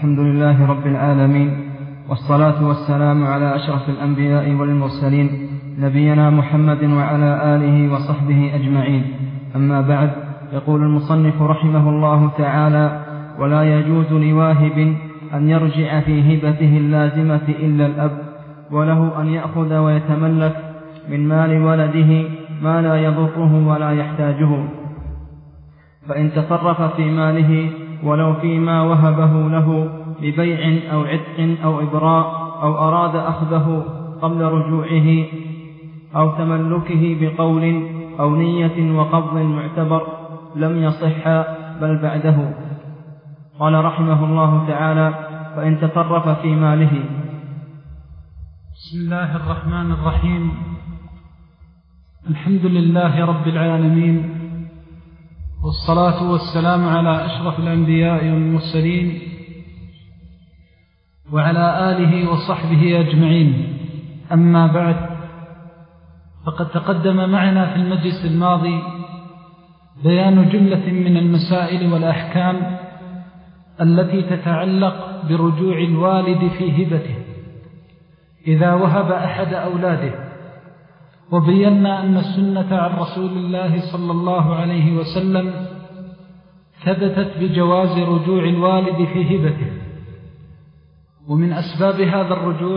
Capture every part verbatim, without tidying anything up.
الحمد لله رب العالمين، والصلاة والسلام على أشرف الأنبياء والمرسلين نبينا محمد وعلى آله وصحبه أجمعين. أما بعد، يقول المصنف رحمه الله تعالى: ولا يجوز لواهب أن يرجع في هبته اللازمة إلا الأب، وله أن يأخذ ويتملك من مال ولده ما لا يضره ولا يحتاجه، فإن تصرف في ماله ولو فيما وهبه له ببيع أو عتق أو إبراء، أو أراد أخذه قبل رجوعه أو تملكه بقول أو نية وقبض معتبر، لم يصح بل بعده. قال رحمه الله تعالى: فإن تصرف في ماله. بسم الله الرحمن الرحيم. الحمد لله رب العالمين، والصلاة والسلام على أشرف الأنبياء والمرسلين وعلى آله وصحبه أجمعين. أما بعد، فقد تقدم معنا في المجلس الماضي بيان جملة من المسائل والأحكام التي تتعلق برجوع الوالد في هبته إذا وهب أحد أولاده، وبينا أن السنة عن رسول الله صلى الله عليه وسلم ثبتت بجواز رجوع الوالد في هبته. ومن أسباب هذا الرجوع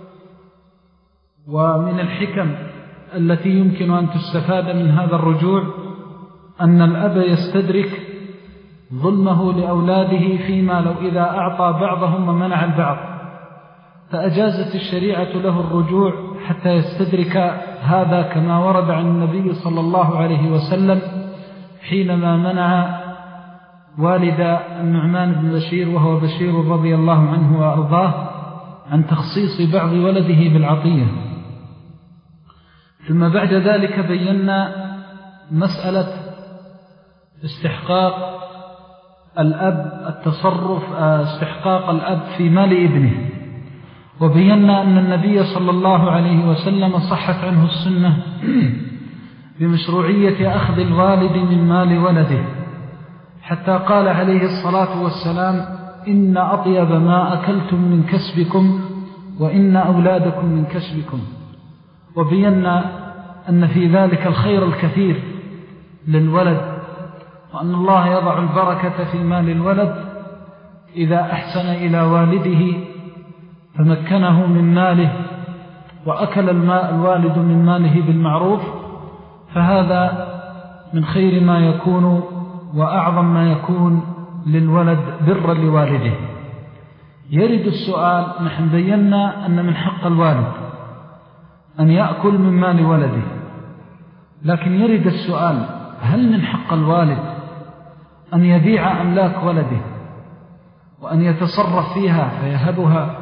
ومن الحكم التي يمكن أن تستفاد من هذا الرجوع أن الأب يستدرك ظلمه لأولاده فيما لو إذا أعطى بعضهم ومنع البعض، فأجازت الشريعة له الرجوع حتى يستدرك هذا، كما ورد عن النبي صلى الله عليه وسلم حينما منع والد النعمان بن بشير وهو بشير رضي الله عنه وأرضاه عن تخصيص بعض ولده بالعطية. ثم بعد ذلك بينا مسألة استحقاق الأب التصرف استحقاق الأب في مال ابنه، وبينا أن النبي صلى الله عليه وسلم صحت عنه السنة بمشروعية أخذ الوالد من مال ولده، حتى قال عليه الصلاة والسلام: إن أطيب ما أكلتم من كسبكم وإن أولادكم من كسبكم. وبينا أن في ذلك الخير الكثير للولد، وأن الله يضع البركة في مال الولد إذا أحسن إلى والده فمكنه من ماله وأكل الماء الوالد من ماله بالمعروف، فهذا من خير ما يكون وأعظم ما يكون للولد برا لوالده. يرد السؤال: نحن بينا أن من حق الوالد أن يأكل من مال ولده، لكن يرد السؤال: هل من حق الوالد أن يبيع أملاك ولده وأن يتصرف فيها فيهبها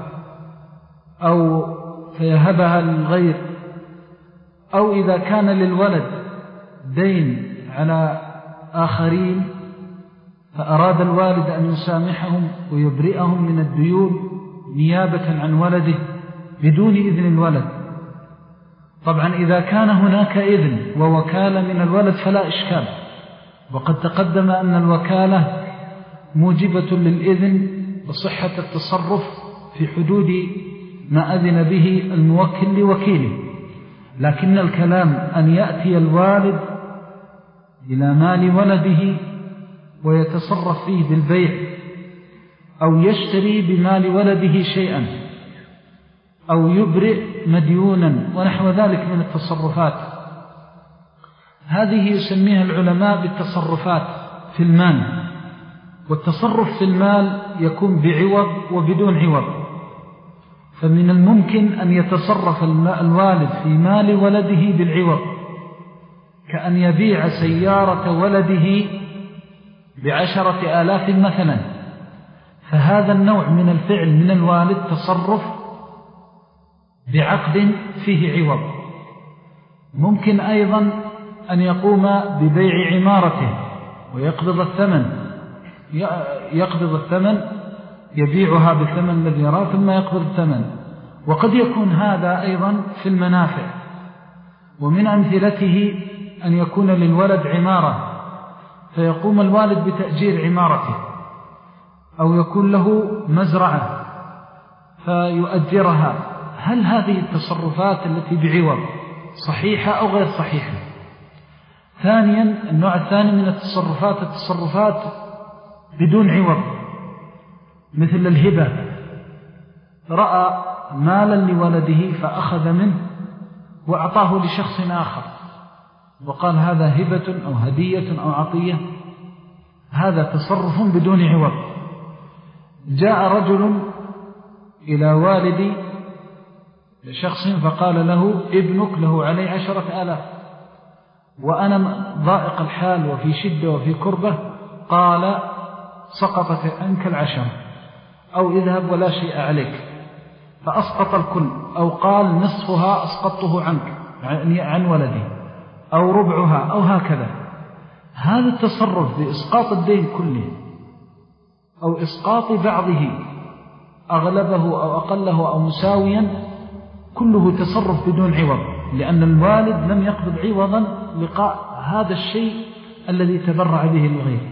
أو فيهبها للغير، أو إذا كان للولد دين على آخرين فأراد الوالد أن يسامحهم ويبرئهم من الديون نيابة عن ولده بدون إذن الولد؟ طبعا إذا كان هناك إذن ووكالة من الولد فلا إشكال، وقد تقدم أن الوكالة موجبة للإذن وصحة التصرف في حدود ما أذن به الموكل لوكيله. لكن الكلام أن يأتي الوالد إلى مال ولده ويتصرف فيه بالبيع، أو يشتري بمال ولده شيئا، أو يبرئ مديونا ونحو ذلك من التصرفات، هذه يسميها العلماء بالتصرفات في المال. والتصرف في المال يكون بعوض وبدون عوض، فمن الممكن أن يتصرف الوالد في مال ولده بالعوض، كأن يبيع سيارة ولده بعشرة آلاف مثلا، فهذا النوع من الفعل من الوالد تصرف بعقد فيه عوض. ممكن أيضا أن يقوم ببيع عمارته ويقبض الثمن يقبض الثمن يبيعها بالثمن الذي يراه ثم يقبض الثمن. وقد يكون هذا أيضا في المنافع، ومن أمثلته أن يكون للولد عمارة فيقوم الوالد بتأجير عمارته، أو يكون له مزرعة فيؤجرها، هل هذه التصرفات التي بعوض صحيحة أو غير صحيحة؟ ثانيا، النوع الثاني من التصرفات التصرفات بدون عوض، مثل الهبة، رأى مالا لولده فأخذ منه وأعطاه لشخص آخر وقال هذا هبة أو هدية أو عطية، هذا تصرف بدون عوض. جاء رجل إلى والد شخص فقال له ابنك له عليه عشرة آلاف وأنا ضائق الحال وفي شدة وفي كربة، قال سقطت عنك العشرة، أو اذهب ولا شيء عليك، فأسقط الكل، أو قال نصفها أسقطه عنك عن ولدي، أو ربعها، أو هكذا. هذا التصرف بإسقاط الدين كله أو إسقاط بعضه أغلبه أو أقله أو مساويا، كله تصرف بدون عوض، لأن الوالد لم يقبض عوضا لقاء هذا الشيء الذي تبرع به الغير.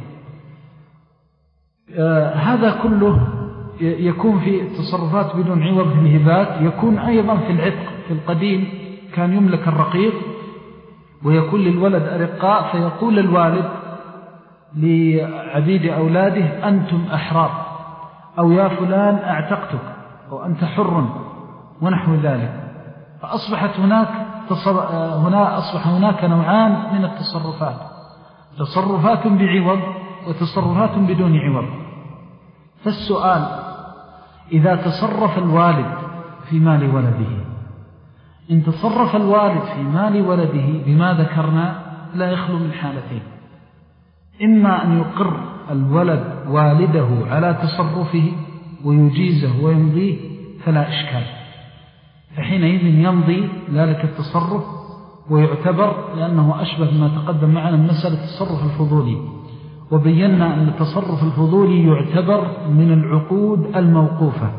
آه هذا كله يكون في تصرفات بدون عوض في الهبات. يكون أيضا في العتق، في القديم كان يملك الرقيق ويكون للولد أرقاء، فيقول الوالد لعبيد أولاده أنتم أحرار، أو يا فلان أعتقتك، أو أنت حر، ونحو ذلك. فأصبحت هناك تصر... هنا أصبح هناك نوعان من التصرفات، تصرفات بعوض وتصرفات بدون عوض. فالسؤال: إذا تصرف الوالد في مال ولده، إن تصرف الوالد في مال ولده بما ذكرنا لا يخلو من حالتين: إما أن يقر الولد والده على تصرفه ويجيزه ويمضيه فلا إشكال، فحينئذ يمضي ذلك التصرف ويعتبر، لأنه أشبه ما تقدم معنا من مسألة التصرف الفضولي، وبينا أن التصرف الفضولي يعتبر من العقود الموقوفة.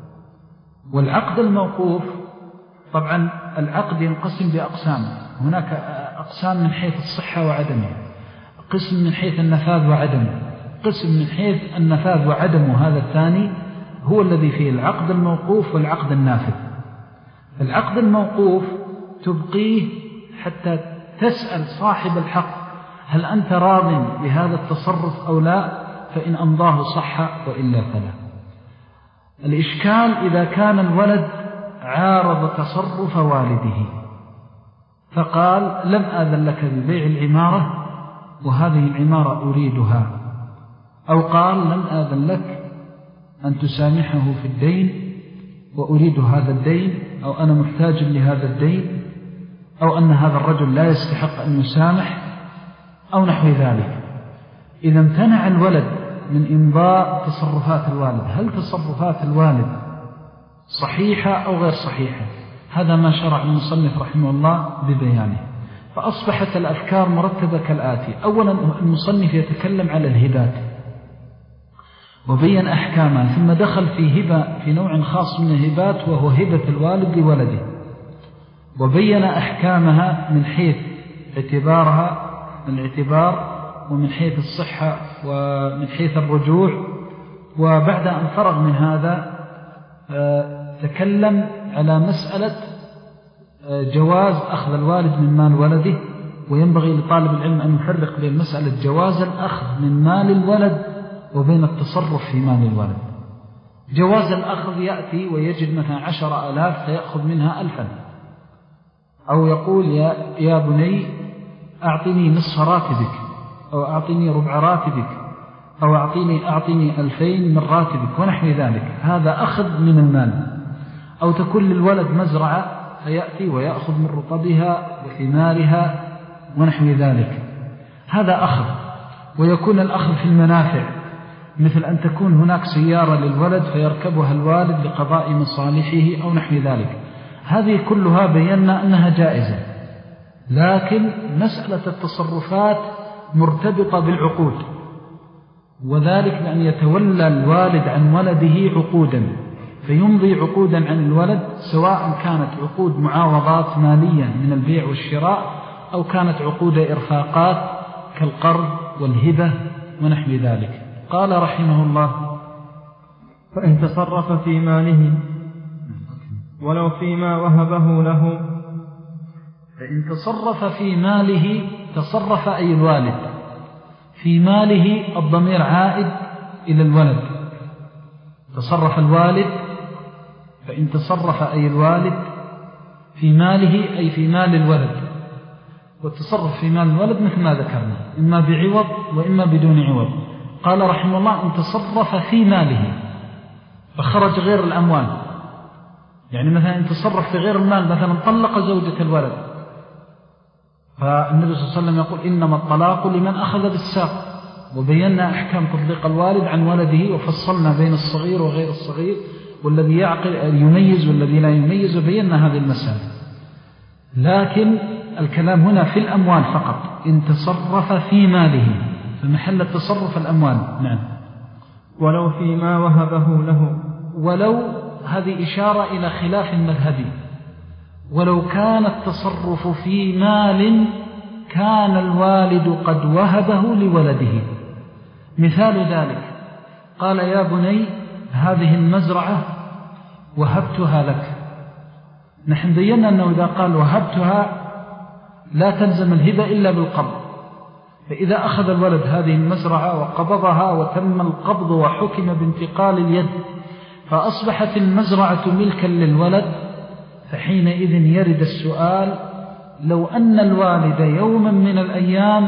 والعقد الموقوف طبعا العقد ينقسم بأقسام، هناك أقسام من حيث الصحة وعدمها، قسم من حيث النفاذ وعدمه، قسم من حيث النفاذ وعدمه، هذا الثاني هو الذي فيه العقد الموقوف والعقد النافذ. العقد الموقوف تبقيه حتى تسأل صاحب الحق هل أنت راض بهذا التصرف أو لا، فإن أمضاه صح وإلا فلا. الإشكال إذا كان الولد عارض تصرف والده فقال لم آذن لك ببيع العمارة وهذه العمارة أريدها، أو قال لم آذن لك أن تسامحه في الدين وأريد هذا الدين، أو أنا محتاج لهذا الدين، أو أن هذا الرجل لا يستحق أن يسامح، أو نحو ذلك. إذا امتنع الولد من إمضاء تصرفات الوالد، هل تصرفات الوالد صحيحة أو غير صحيحة؟ هذا ما شرع المصنف رحمه الله ببيانه. فأصبحت الأفكار مرتبة كالآتي: أولا المصنف يتكلم على الهبات وبين أحكامها، ثم دخل في هبة في نوع خاص من الهبات وهو هبة الوالد لولده، وبين أحكامها من حيث اعتبارها الاعتبار ومن حيث الصحة ومن حيث الرجوع. وبعد أن فرغ من هذا تكلم على مسألة جواز أخذ الوالد من مال ولده، وينبغي لطالب العلم أن يفرق بين مسألة جواز الأخذ من مال الولد وبين التصرف في مال الولد. جواز الأخذ يأتي ويجد مثلا عشر آلاف فيأخذ منها ألفا، أو يقول يا, يا بني أعطني نصف راتبك، أو أعطني ربع راتبك، أو أعطيني, أعطيني ألفين من راتبك، ونحو ذلك. هذا أخذ من المال. أو تكون للولد مزرعة فيأتي ويأخذ من رطبها وثمارها ونحو ذلك، هذا أخذ. ويكون الأخذ في المنافع، مثل أن تكون هناك سيارة للولد فيركبها الوالد لقضاء مصالحه أو نحو ذلك. هذه كلها بينا أنها جائزة، لكن مسألة التصرفات مرتبطة بالعقود، وذلك لأن يتولى الوالد عن ولده عقودا، فيمضي عقودا عن الولد، سواء كانت عقود معاوضات مالية من البيع والشراء، أو كانت عقود إرفاقات كالقرض والهبة ونحو ذلك. قال رحمه الله: فإن تصرف في ماله ولو فيما وهبه له. فإن تصرف في ماله، تصرف أي الوالد في ماله، الضمير عائد إلى الولد. تصرف الوالد، فإن تصرف أي الوالد في ماله أي في مال الولد. والتصرف في مال الولد مثل ما ذكرنا، إما بعوض وإما بدون عوض. قال رحمه الله إن تصرف في ماله فخرج غير الأموال، يعني مثلا إن تصرف في غير المال، مثلا طلق زوجة الولد، فالنبي صلى الله عليه وسلم يقول إنما الطلاق لمن أخذ بالساق، وبينا أحكام تطليق الوالد عن ولده، وفصلنا بين الصغير وغير الصغير، والذي يعقل يميز والذي لا يميز، وبينا هذه المسألة. لكن الكلام هنا في الأموال فقط. إن تصرف في ماله، فمحل التصرف الأموال. نعم. ولو فيما وهبه له، ولو هذه إشارة إلى خلاف مذهبي. ولو كان التصرف في مال كان الوالد قد وهبه لولده. مثال ذلك قال يا بني هذه المزرعة وهبتها لك. نحن بينا أنه إذا قال وهبتها لا تلزم الهبة إلا بالقبض، فإذا أخذ الولد هذه المزرعة وقبضها وتم القبض وحكم بانتقال اليد فأصبحت المزرعة ملكا للولد، فحينئذ يرد السؤال لو أن الوالد يوما من الأيام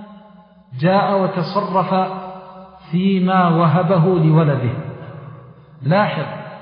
جاء وتصرف فيما وهبه لولده. لاحظ،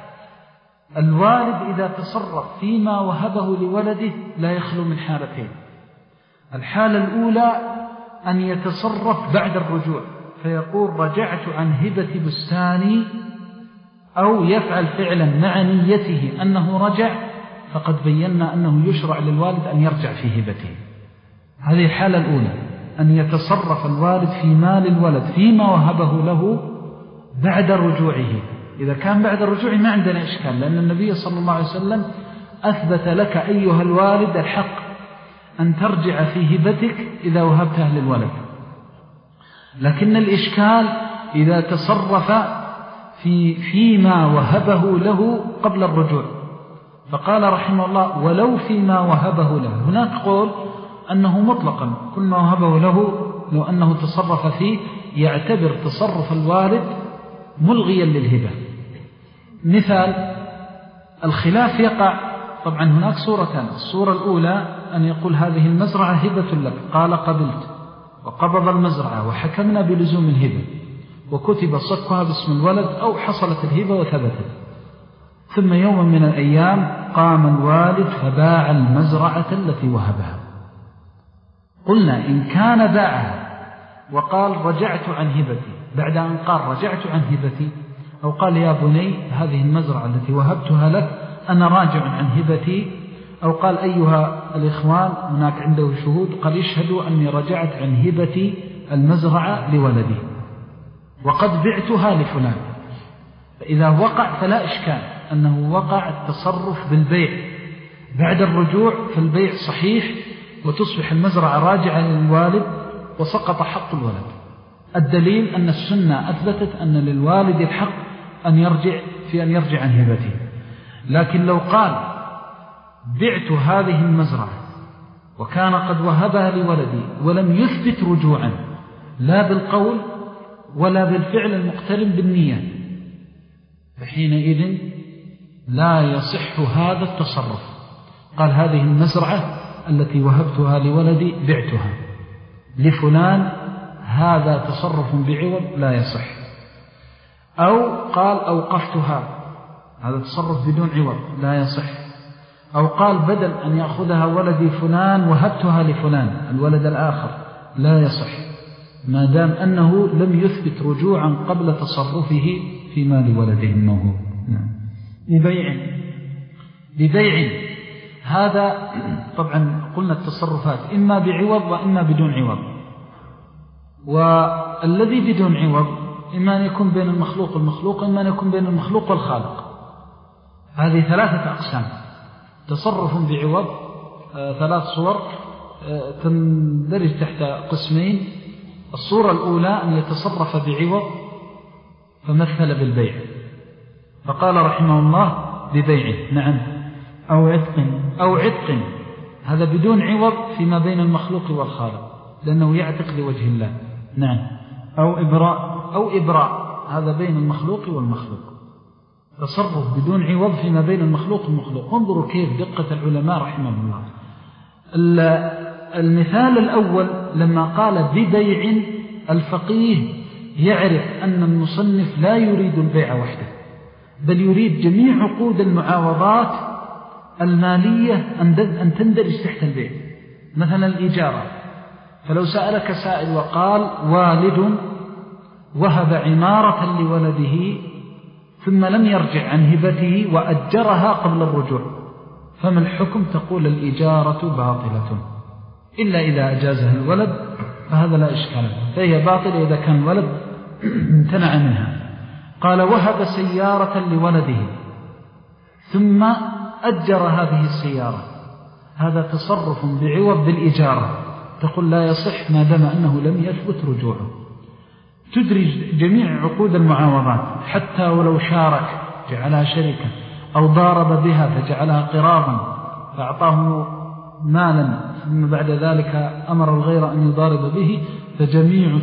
الوالد إذا تصرف فيما وهبه لولده لا يخلو من حالتين. الحالة الأولى أن يتصرف بعد الرجوع فيقول رجعت عن هبة بستاني، أو يفعل فعلا مع نيته أنه رجع، فقد بينا أنه يشرع للوالد أن يرجع في هبته. هذه الحالة الأولى، أن يتصرف الوالد في مال الولد فيما وهبه له بعد رجوعه. إذا كان بعد الرجوع ما عندنا إشكال، لأن النبي صلى الله عليه وسلم أثبت لك أيها الوالد الحق أن ترجع في هبتك إذا وهبتها للولد. لكن الإشكال إذا تصرف في فيما وهبه له قبل الرجوع، فقال رحمه الله ولو فيما وهبه له. هناك قول أنه مطلقا كل ما وهبه له لو أنه تصرف فيه يعتبر تصرف الوالد ملغيا للهبة. مثال الخلاف يقع طبعا هناك صورتان. الصورة الأولى أن يقول هذه المزرعة هبة لك، قال قبلت، وقبض المزرعة وحكمنا بلزوم الهبة وكتب صكها باسم الولد أو حصلت الهبة وثبتت، ثم يوما من الأيام قام الوالد فباع المزرعة التي وهبها. قلنا إن كان باعها وقال رجعت عن هبتي بعد أن قال رجعت عن هبتي، أو قال يا بني هذه المزرعة التي وهبتها لك أنا راجع عن هبتي، أو قال أيها الإخوان هناك عنده شهود قال يشهدوا أني رجعت عن هبتي المزرعة لولدي وقد بعتها لفلان، فإذا وقع فلا إشكال أنه وقع التصرف بالبيع بعد الرجوع، فالبيع صحيح وتصبح المزرعة راجعة للوالد وسقط حق الولد. الدليل أن السنة أثبتت أن للوالد الحق أن يرجع في أن يرجع عن هبته. لكن لو قال بعت هذه المزرعة وكان قد وهبها لولدي ولم يثبت رجوعا لا بالقول ولا بالفعل المقترن بالنية، فحينئذ لا يصح هذا التصرف. قال هذه المزرعة التي وهبتها لولدي بعتها لفلان، هذا تصرف بعوض لا يصح. أو قال أوقفتها، هذا تصرف بدون عوض لا يصح. أو قال بدل أن يأخذها ولدي فلان وهبتها لفلان الولد الآخر، لا يصح ما دام أنه لم يثبت رجوعا قبل تصرفه في مال ولده الموهوب. لبيع لبيع هذا طبعا قلنا التصرفات إما بعوض وإما بدون عوض، والذي بدون عوض إما أن يكون بين المخلوق والمخلوق، إما أن يكون بين المخلوق والخالق. هذه ثلاثة أقسام. تصرف بعوض آه ثلاث صور آه تندرج تحت قسمين. الصورة الأولى أن يتصرف بعوض فمثل بالبيع، فقال رحمه الله ببيعه. نعم. أو عتق أو عتق، هذا بدون عوض فيما بين المخلوق والخالق، لأنه يعتق لوجه الله. نعم. أو إبراء أو إبراء، هذا بين المخلوق والمخلوق، تصرف بدون عوض فيما بين المخلوق والمخلوق. انظروا كيف دقة العلماء رحمه الله. المثال الأول لما قال ببيع، الفقيه يعرف أن المصنف لا يريد البيع وحده، بل يريد جميع عقود المعاوضات المالية أن تندرج تحت البيع. مثلا الإجارة، فلو سألك سائل وقال والد وهب عمارة لولده ثم لم يرجع عن هبته وأجرها قبل الرجوع، فما الحكم؟ تقول الإجارة باطلة إلا إذا أجازها الولد، فهذا لا إشكال، فهي باطلة إذا كان الولد امتنع منها. قال وهب سيارة لولده ثم أجر هذه السيارة، هذا تصرف بعوض بالإجارة، تقول لا يصح ما دام أنه لم يثبت رجوعه. تدرج جميع عقود المعاوضات، حتى ولو شارك جعلها شركة، أو ضارب بها فجعلها قراضا فأعطاه مالا ثم بعد ذلك أمر الغير أن يضارب به، فجميع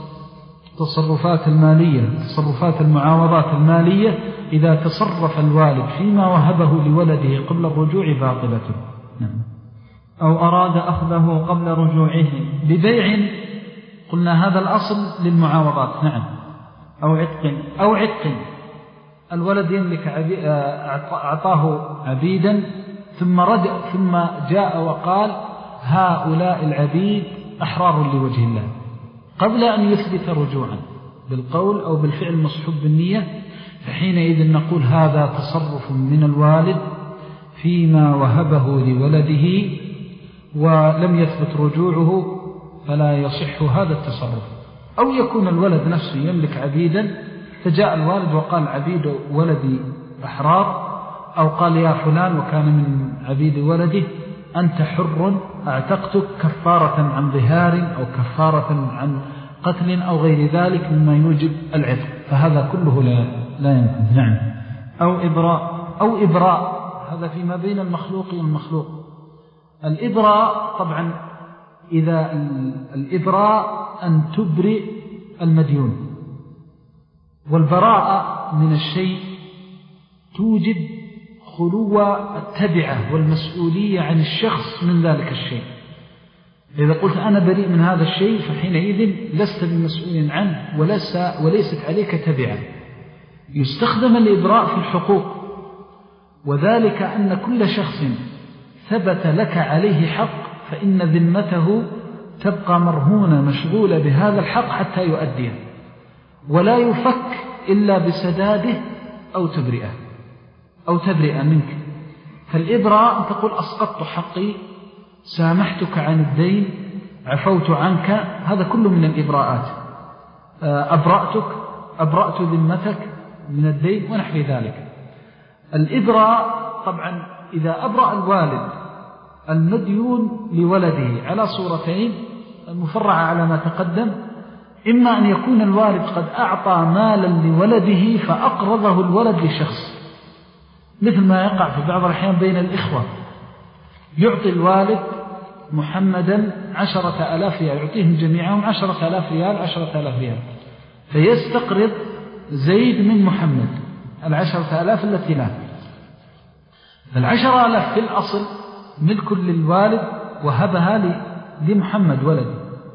تصرفات المالية تصرفات المعاوضات المالية إذا تصرف الوالد فيما وهبه لولده قبل الرجوع باطلة. نعم. أو أراد أخذه قبل رجوعه ببيع، قلنا هذا الأصل للمعاوضات. نعم. أو عتق أو عتق، الولد يملك أعطاه عبيدا ثم رد ثم جاء وقال هؤلاء العبيد أحرار لوجه الله، قبل أن يثبت رجوعا بالقول أو بالفعل مصحوب بالنية، فحينئذ نقول هذا تصرف من الوالد فيما وهبه لولده ولم يثبت رجوعه، فلا يصح هذا التصرف. أو يكون الولد نفسه يملك عبيدا فجاء الوالد وقال عبيد ولدي أحرار، أو قال يا فلان وكان من عبيد ولده أنت حر أعتقتك كفارة عن ظهار أو كفارة عن قتل أو غير ذلك مما يوجب العتق، فهذا كله لا, لا يمكن. نعم. أو إبراء أو إبراء، هذا فيما بين المخلوق والمخلوق. الإبراء طبعا إذا الإبراء أن تبرئ المديون، والبراءة من الشيء توجب خلو التبعة والمسؤولية عن الشخص من ذلك الشيء. إذا قلت أنا بريء من هذا الشيء فحينئذ لست بمسؤول عنه وليس وليست عليك تبعة. يستخدم الإبراء في الحقوق، وذلك أن كل شخص ثبت لك عليه حق فإن ذمته تبقى مرهونة مشغولة بهذا الحق حتى يؤديه، ولا يفك إلا بسداده أو تبرئة أو تبرئة منك. فالإبراء تقول أسقطت حقي، سامحتك عن الدين، عفوت عنك، هذا كله من الإبراءات. أبرأتك، أبرأت ذمتك من الدين ونحو ذلك. الإبراء طبعا إذا أبرأ الوالد المديون لولده على صورتين المفرعة على ما تقدم، إما أن يكون الوالد قد أعطى مالا لولده فأقرضه الولد لشخص، مثل ما يقع في بعض الأحيان بين الإخوة، يعطي الوالد محمدا عشرة آلاف ريال، يعطيهم جميعهم عشرة آلاف ريال عشرة آلاف ريال، فيستقرض زيد من محمد العشرة آلاف التي له. فالعشرة آلاف في الأصل ملك للوالد وهبها لمحمد ولده،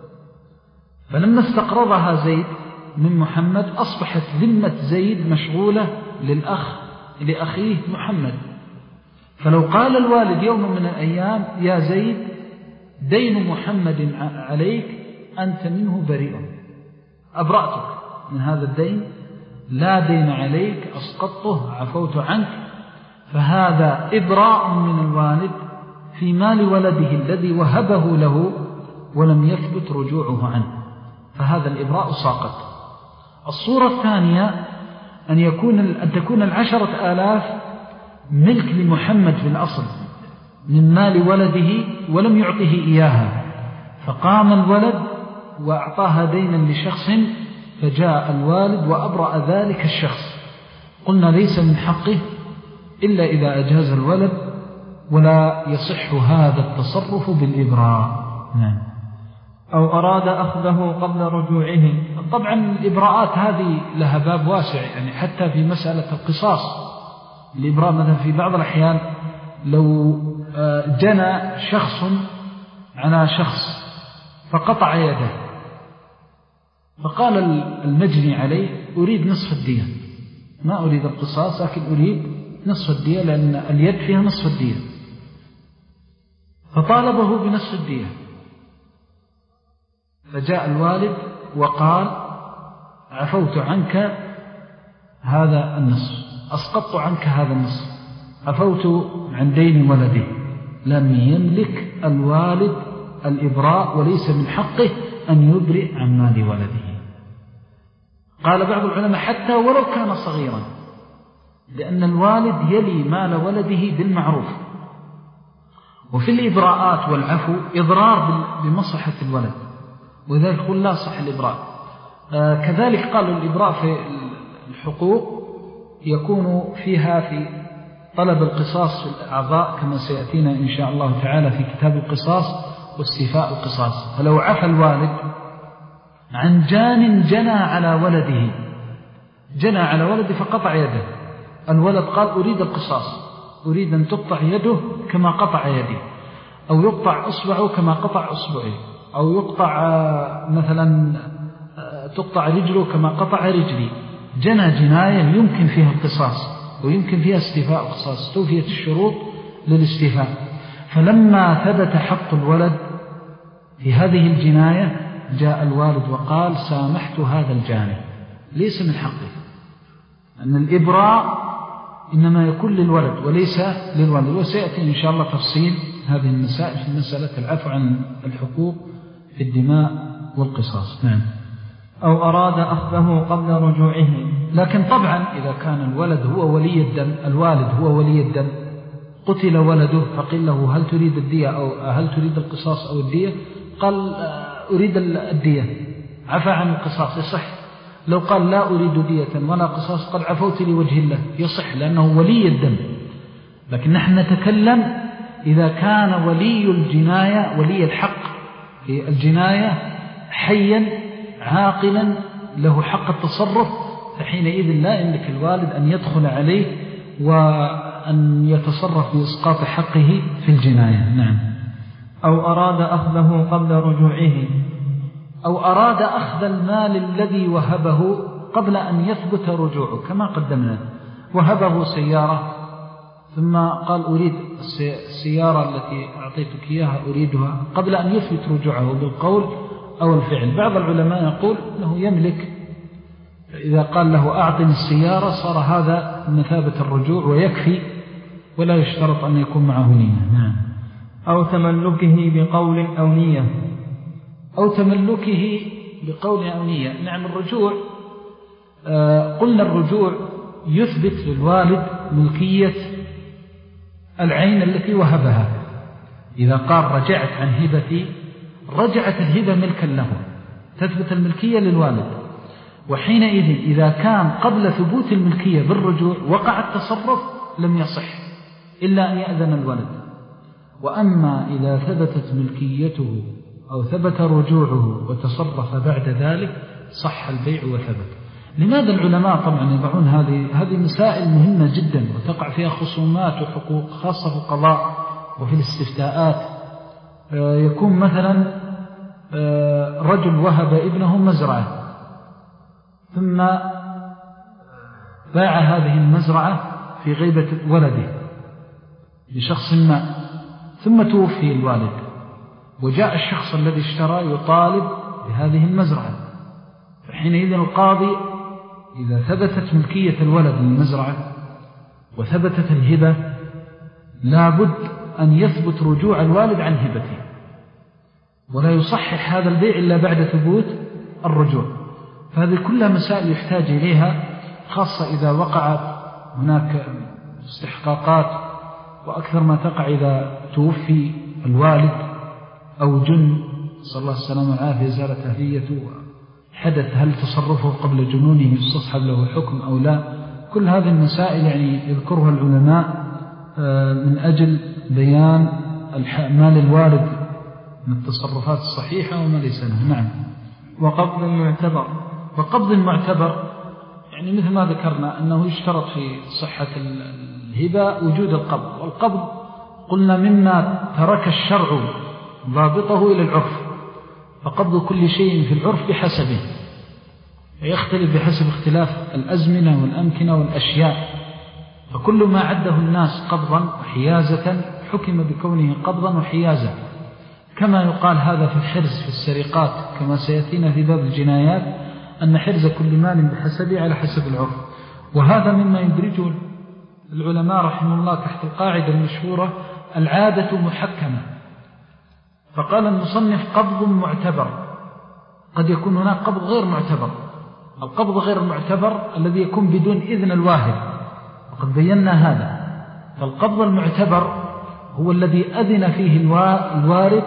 فلما استقرضها زيد من محمد أصبحت ذمة زيد مشغولة للأخ لأخيه محمد. فلو قال الوالد يوم من الأيام يا زيد دين محمد عليك أنت منه بريء، أبرأتك من هذا الدين، لا دين عليك، أسقطته، عفوت عنك، فهذا إبراء من الوالد في مال ولده الذي وهبه له ولم يثبت رجوعه عنه، فهذا الإبراء ساقط. الصورة الثانية أن يكون أن تكون العشرة آلاف ملك لمحمد في الأصل من مال ولده ولم يعطه إياها، فقام الولد وأعطاها دينا لشخص، فجاء الوالد وأبرأ ذلك الشخص، قلنا ليس من حقه إلا إذا أجاز الولد، ولا يصح هذا التصرف بالإبراء. نعم. أو أراد أخذه قبل رجوعه. طبعا الإبراءات هذه لها باب واسع، يعني حتى في مسألة القصاص الإبراء مثلا في بعض الأحيان لو جنى شخص على شخص فقطع يده، فقال المجني عليه أريد نصف الدية، ما أريد القصاص لكن أريد نصف الدية لأن اليد فيها نصف الدية، فطالبه بنصف الدية. فجاء الوالد وقال عفوت عنك هذا النصف، أسقطت عنك هذا النصف، عفوت عن دين ولده. لم يملك الوالد الإبراء، وليس من حقه أن يبرئ عن مال ولده. قال بعض العلماء حتى ولو كان صغيرا، لأن الوالد يلي مال ولده بالمعروف. وفي الإبراءات والعفو إضرار بمصلحة الولد، وذلك يقول لا صح الإبراء. آه كذلك قالوا الإبراء في الحقوق يكون فيها في طلب القصاص في الأعضاء كما سيأتينا إن شاء الله تعالى في كتاب القصاص واستيفاء القصاص. فلو عفى الوالد عن جان جنى على ولده، جنى على ولده فقطع يده، الولد قال أريد القصاص، أريد أن تقطع يده كما قطع يدي، أو يقطع أصبعه كما قطع أصبعي، أو يقطع مثلا تقطع رجله كما قطع رجلي. جنى جناية يمكن فيها القصاص ويمكن فيها استيفاء القصاص، استوفيت الشروط للاستيفاء. فلما ثبت حق الولد في هذه الجناية جاء الوالد وقال سامحت هذا الجاني، ليس من حقه، أن الإبراء إنما يكون للولد وليس للوالد. وسيأتي إن شاء الله تفصيل هذه المسائل في مسألة العفو عن الحقوق في الدماء والقصاص. نعم. أو أراد أخذه قبل رجوعه. لكن طبعا إذا كان الولد هو ولي الدم، الوالد هو ولي الدم، قتل ولده فقيل له هل تريد الدية أو هل تريد القصاص أو الدية؟ قال أريد الدية، عفى عن القصاص، يصح. لو قال لا أريد دية ولا قصاص قد عفوت لوجه الله، يصح لأنه ولي الدم. لكن نحن نتكلم إذا كان ولي الجناية ولي الحق في الجناية حيا عاقلا له حق التصرف، فحينئذ لا يملك الوالد أن يدخل عليه وأن يتصرف بإسقاط حقه في الجناية. نعم. أو أراد أخذه قبل رجوعه. أو أراد أخذ المال الذي وهبه قبل أن يثبت رجوعه كما قدمنا، وهبه سيارة ثم قال أريد السيارة التي أعطيتك إياها أريدها قبل أن يثبت رجوعه بالقول أو الفعل. بعض العلماء يقول أنه يملك، إذا قال له أعطني السيارة صار هذا مثابة الرجوع ويكفي ولا يشترط أن يكون معه نية. نعم. أو تملكه بقول أو نية. أو تملكه بقول أو نية. نعم. الرجوع آه قلنا الرجوع يثبت للوالد ملكية العين التي وهبها. إذا قال رجعت عن هبتي رجعت الهبة ملكا له، تثبت الملكية للوالد. وحينئذ إذا كان قبل ثبوت الملكية بالرجوع وقع التصرف لم يصح إلا أن يأذن الولد. وأما إذا ثبتت ملكيته أو ثبت رجوعه وتصرف بعد ذلك صح البيع وثبت. لماذا العلماء طبعا يضعون هذه هذه مسائل مهمة جدا وتقع فيها خصومات وحقوق خاصة في القضاء وفي الاستفتاءات. يكون مثلا رجل وهب ابنه مزرعة ثم باع هذه المزرعة في غيبة ولده لشخص ما، ثم توفي الوالد وجاء الشخص الذي اشترى يطالب بهذه المزرعة. فحينئذ القاضي إذا ثبتت ملكية الولد للمزرعة وثبتت الهبة لابد أن يثبت رجوع الوالد عن هبته، ولا يصحح هذا البيع إلا بعد ثبوت الرجوع. فهذه كلها مسائل يحتاج إليها، خاصة إذا وقعت هناك استحقاقات، وأكثر ما تقع إذا توفي الوالد أو جن صلى الله السلام والعافية زالت أهليته حدث، هل تصرفه قبل جنونه يستصحب له حكم أو لا؟ كل هذه المسائل يعني يذكرها العلماء من أجل بيان المال الوارد من التصرفات الصحيحة وما ليس له. نعم. وقبض معتبر. وقبض معتبر يعني مثل ما ذكرنا أنه يشترط في صحة الهبة وجود القبض، والقبض قلنا مما ترك الشرع ضابطه إلى العرف، فقبض كل شيء في العرف بحسبه، يختلف بحسب اختلاف الأزمنة والأمكنة والأشياء، فكل ما عده الناس قبضا وحيازة حكم بكونه قبضا وحيازة، كما يقال هذا في الحرز في السرقات كما سيأتينا في باب الجنايات أن حرز كل مال بحسبه على حسب العرف. وهذا مما يدرجه العلماء رحمه الله تحت القاعدة المشهورة العادة محكمة. فقال المصنف قبض معتبر، قد يكون هناك قبض غير معتبر. القبض غير المعتبر الذي يكون بدون إذن الواهب، وقد بينا هذا. فالقبض المعتبر هو الذي أذن فيه الوارد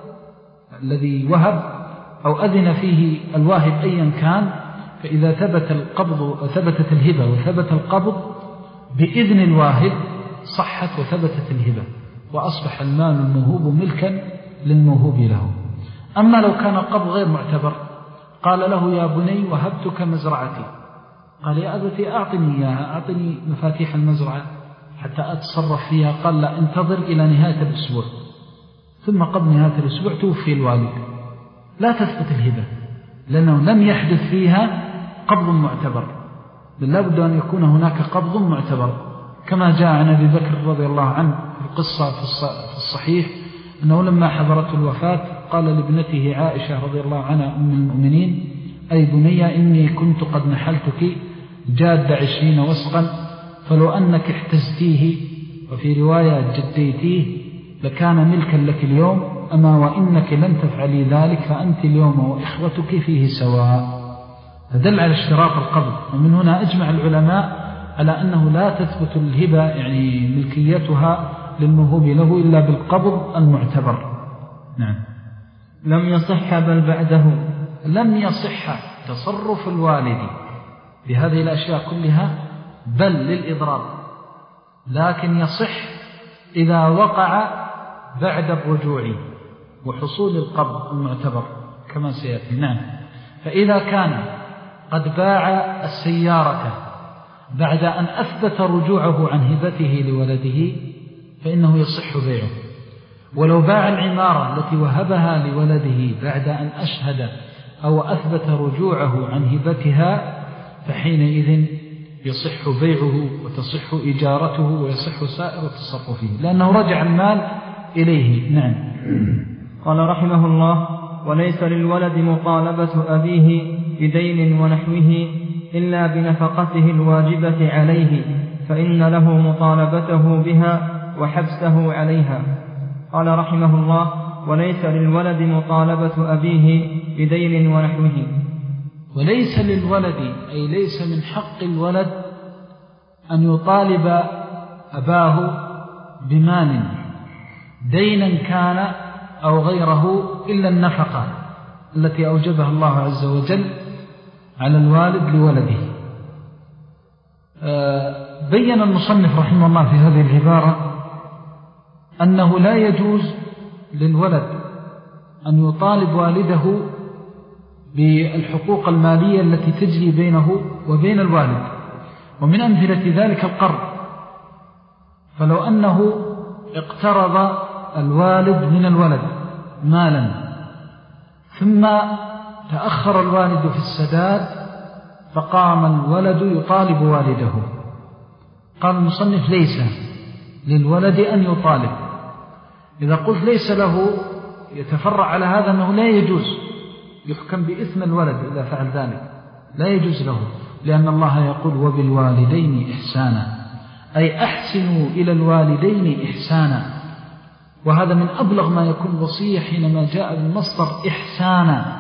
الذي وهب أو أذن فيه الواهب أيا كان، فإذا ثبت القبض ثبتت الهبة وثبت القبض بإذن الواهب صحت وثبتت الهبة، وأصبح المال الموهوب ملكا للموهوب له. أما لو كان القبض غير معتبر، قال له يا بني وهبتك مزرعتي، قال يا أبتي أعطني إياها، أعطني مفاتيح المزرعة حتى أتصرف فيها، قال لا، انتظر إلى نهاية الأسبوع، ثم قبل نهاية الأسبوع توفي الوالد، لا تثبت الهبة لأنه لم يحدث فيها قبض معتبر، بل لا بد أن يكون هناك قبض معتبر، كما جاء عن أبي بكر رضي الله عنه في القصة في الصحيح أنه لما حضرته الوفاة قال لابنته عائشة رضي الله عنها أم المؤمنين أي بني إني كنت قد نحلتك جاد عشرين وسقا، فلو أنك احتزتيه وفي رواية جديتيه لكان ملكا لك اليوم، أما وإنك لن تفعلي ذلك فأنت اليوم وإخوتك فيه سواء. فدل على اشتراط القبض. ومن هنا أجمع العلماء على أنه لا تثبت الهبة يعني ملكيتها للموهوب له إلا بالقبض المعتبر. نعم. لم يصح بل بعده. لم يصح تصرف الوالد بهذه الأشياء كلها بل للإضرار، لكن يصح إذا وقع بعد الرجوع وحصول القبض المعتبر كما سيأتي. نعم. فإذا كان قد باع السيارة بعد أن أثبت رجوعه عن هبته لولده فإنه يصح بيعه، ولو باع العمارة التي وهبها لولده بعد أن أشهد أو أثبت رجوعه عن هبتها فحينئذ يصح بيعه وتصح إجارته ويصح سائر تصرفه لأنه رجع المال إليه. نعم. قال رحمه الله: وليس للولد مطالبة أبيه بدين ونحوه إلا بنفقته الواجبة عليه، فإن له مطالبته بها وحبسه عليها. قال رحمه الله: وليس للولد مطالبة أبيه بدين ونحوه. وليس للولد أي ليس من حق الولد أن يطالب أباه بمال دينا كان أو غيره إلا النفقة التي أوجبها الله عز وجل على الوالد لولده. بين المصنف رحمه الله في هذه العبارة أنه لا يجوز للولد أن يطالب والده بالحقوق المالية التي تجري بينه وبين الوالد، ومن أمثلة ذلك القرض. فلو أنه اقترض الوالد من الولد مالا ثم تأخر الوالد في السداد فقام الولد يطالب والده، قال المصنف: ليس للولد أن يطالب. إذا قلت ليس له يتفرع على هذا أنه لا يجوز، يحكم بإثم الولد إذا فعل ذلك، لا يجوز له، لأن الله يقول: وبالوالدين إحسانا، أي أحسنوا إلى الوالدين إحسانا. وهذا من أبلغ ما يكون وصية حينما جاء بالمصدر إحسانا،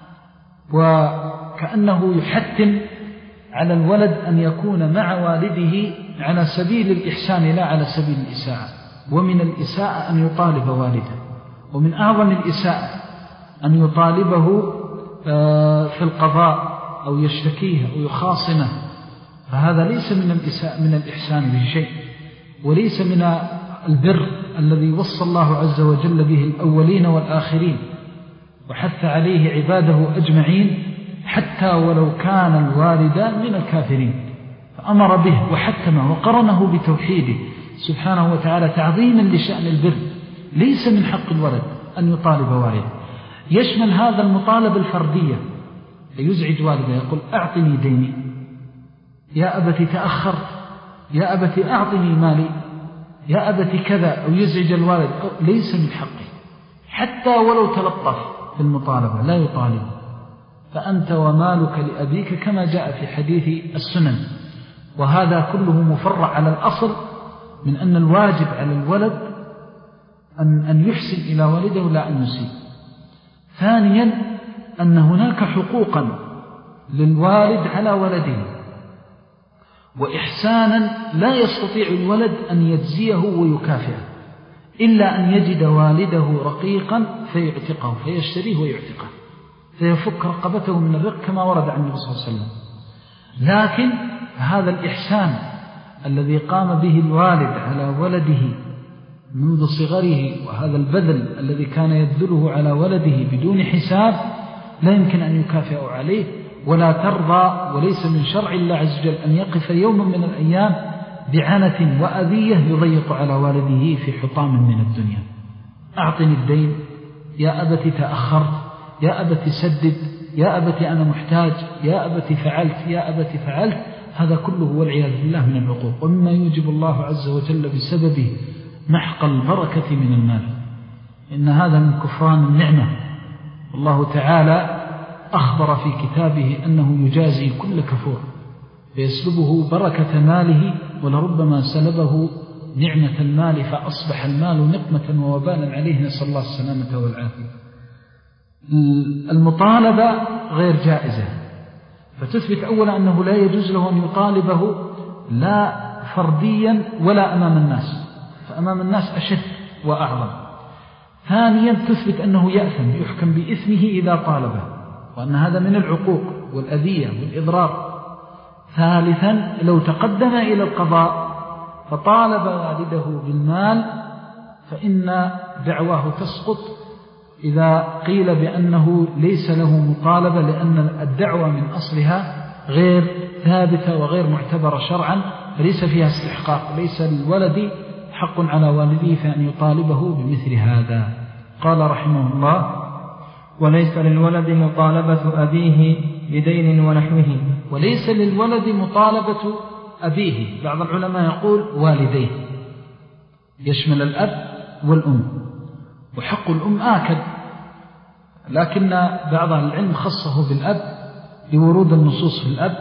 وكأنه يحتم على الولد أن يكون مع والده على سبيل الإحسان لا على سبيل الإساءة. ومن الإساءة أن يطالب والده، ومن أعظم الإساءة أن يطالبه في القضاء أو يشتكيه أو يخاصمه فهذا ليس من الإساءة من الإحسان بشيء، وليس من البر الذي وصى الله عز وجل به الأولين والآخرين، وحث عليه عباده أجمعين حتى ولو كان الوالدان من الكافرين، فأمر به وحكمه وقرنه بتوحيده سبحانه وتعالى تعظيما لشأن البر. ليس من حق الولد أن يطالب والده، يشمل هذا المطالبة الفردية، يزعج والده يقول أعطني ديني، يا أبتي تأخرت، يا أبتي أعطني مالي، يا أبتي كذا، أو يزعج الوالد، أو ليس من حقه حتى ولو تلطف في المطالبة لا يطالب. فأنت ومالك لأبيك كما جاء في حديث السنن. وهذا كله مفرع على الأصل من أن الواجب على الولد أن, أن يحسن إلى والده لا أن يسيء. ثانيا أن هناك حقوقا للوالد على ولده، وإحسانا لا يستطيع الولد أن يجزيه ويكافئه إلا أن يجد والده رقيقا فيعتقه، فيشتريه ويعتقه، فيفك رقبته من الرق كما ورد عن النبي صلى الله عليه وسلم. لكن هذا الإحسان الذي قام به الوالد على ولده منذ صغره، وهذا البذل الذي كان يبذله على ولده بدون حساب، لا يمكن أن يكافئ عليه ولا ترضى. وليس من شرع الله عز وجل أن يقف يوما من الأيام بعنة وأذية يضيق على والده في حطام من الدنيا. أعطني الدين، يا أبتي تأخرت، يا أبتي سدد، يا أبتي أنا محتاج، يا أبتي فعلت، يا أبتي فعلت. هذا كله والعياذ بالله من العقوق، ومما يوجب الله عز وجل بسببه محق البركة من المال. إن هذا من كفران النعمة. الله تعالى أخبر في كتابه أنه يجازي كل كفور فيسلبه بركة ماله، ولربما سلبه نعمة المال فأصبح المال نقمة ووبالا عليه، نسأل الله السلامة والعافية. المطالبة غير جائزة، فتثبت أولا أنه لا يجوز له أن يطالبه لا فرديا ولا أمام الناس، فأمام الناس أشد وأعظم. ثانيا تثبت أنه يأثم، يحكم بإثمه إذا طالبه، وأن هذا من العقوق والأذية والإضرار. ثالثا لو تقدم إلى القضاء فطالب والده بالمال فإن دعواه تسقط إذا قيل بأنه ليس له مطالبة، لأن الدعوة من أصلها غير ثابتة وغير معتبرة شرعا، فليس فيها استحقاق، ليس للولد حق على والده فأن يطالبه بمثل هذا. قال رحمه الله: وليس للولد مطالبة أبيه بدين ونحوه. وليس للولد مطالبة أبيه، بعض العلماء يقول والديه، يشمل الأب والأم، وحق الأم آكد، لكن بعض العلم خصه بالأب لورود النصوص في الأب،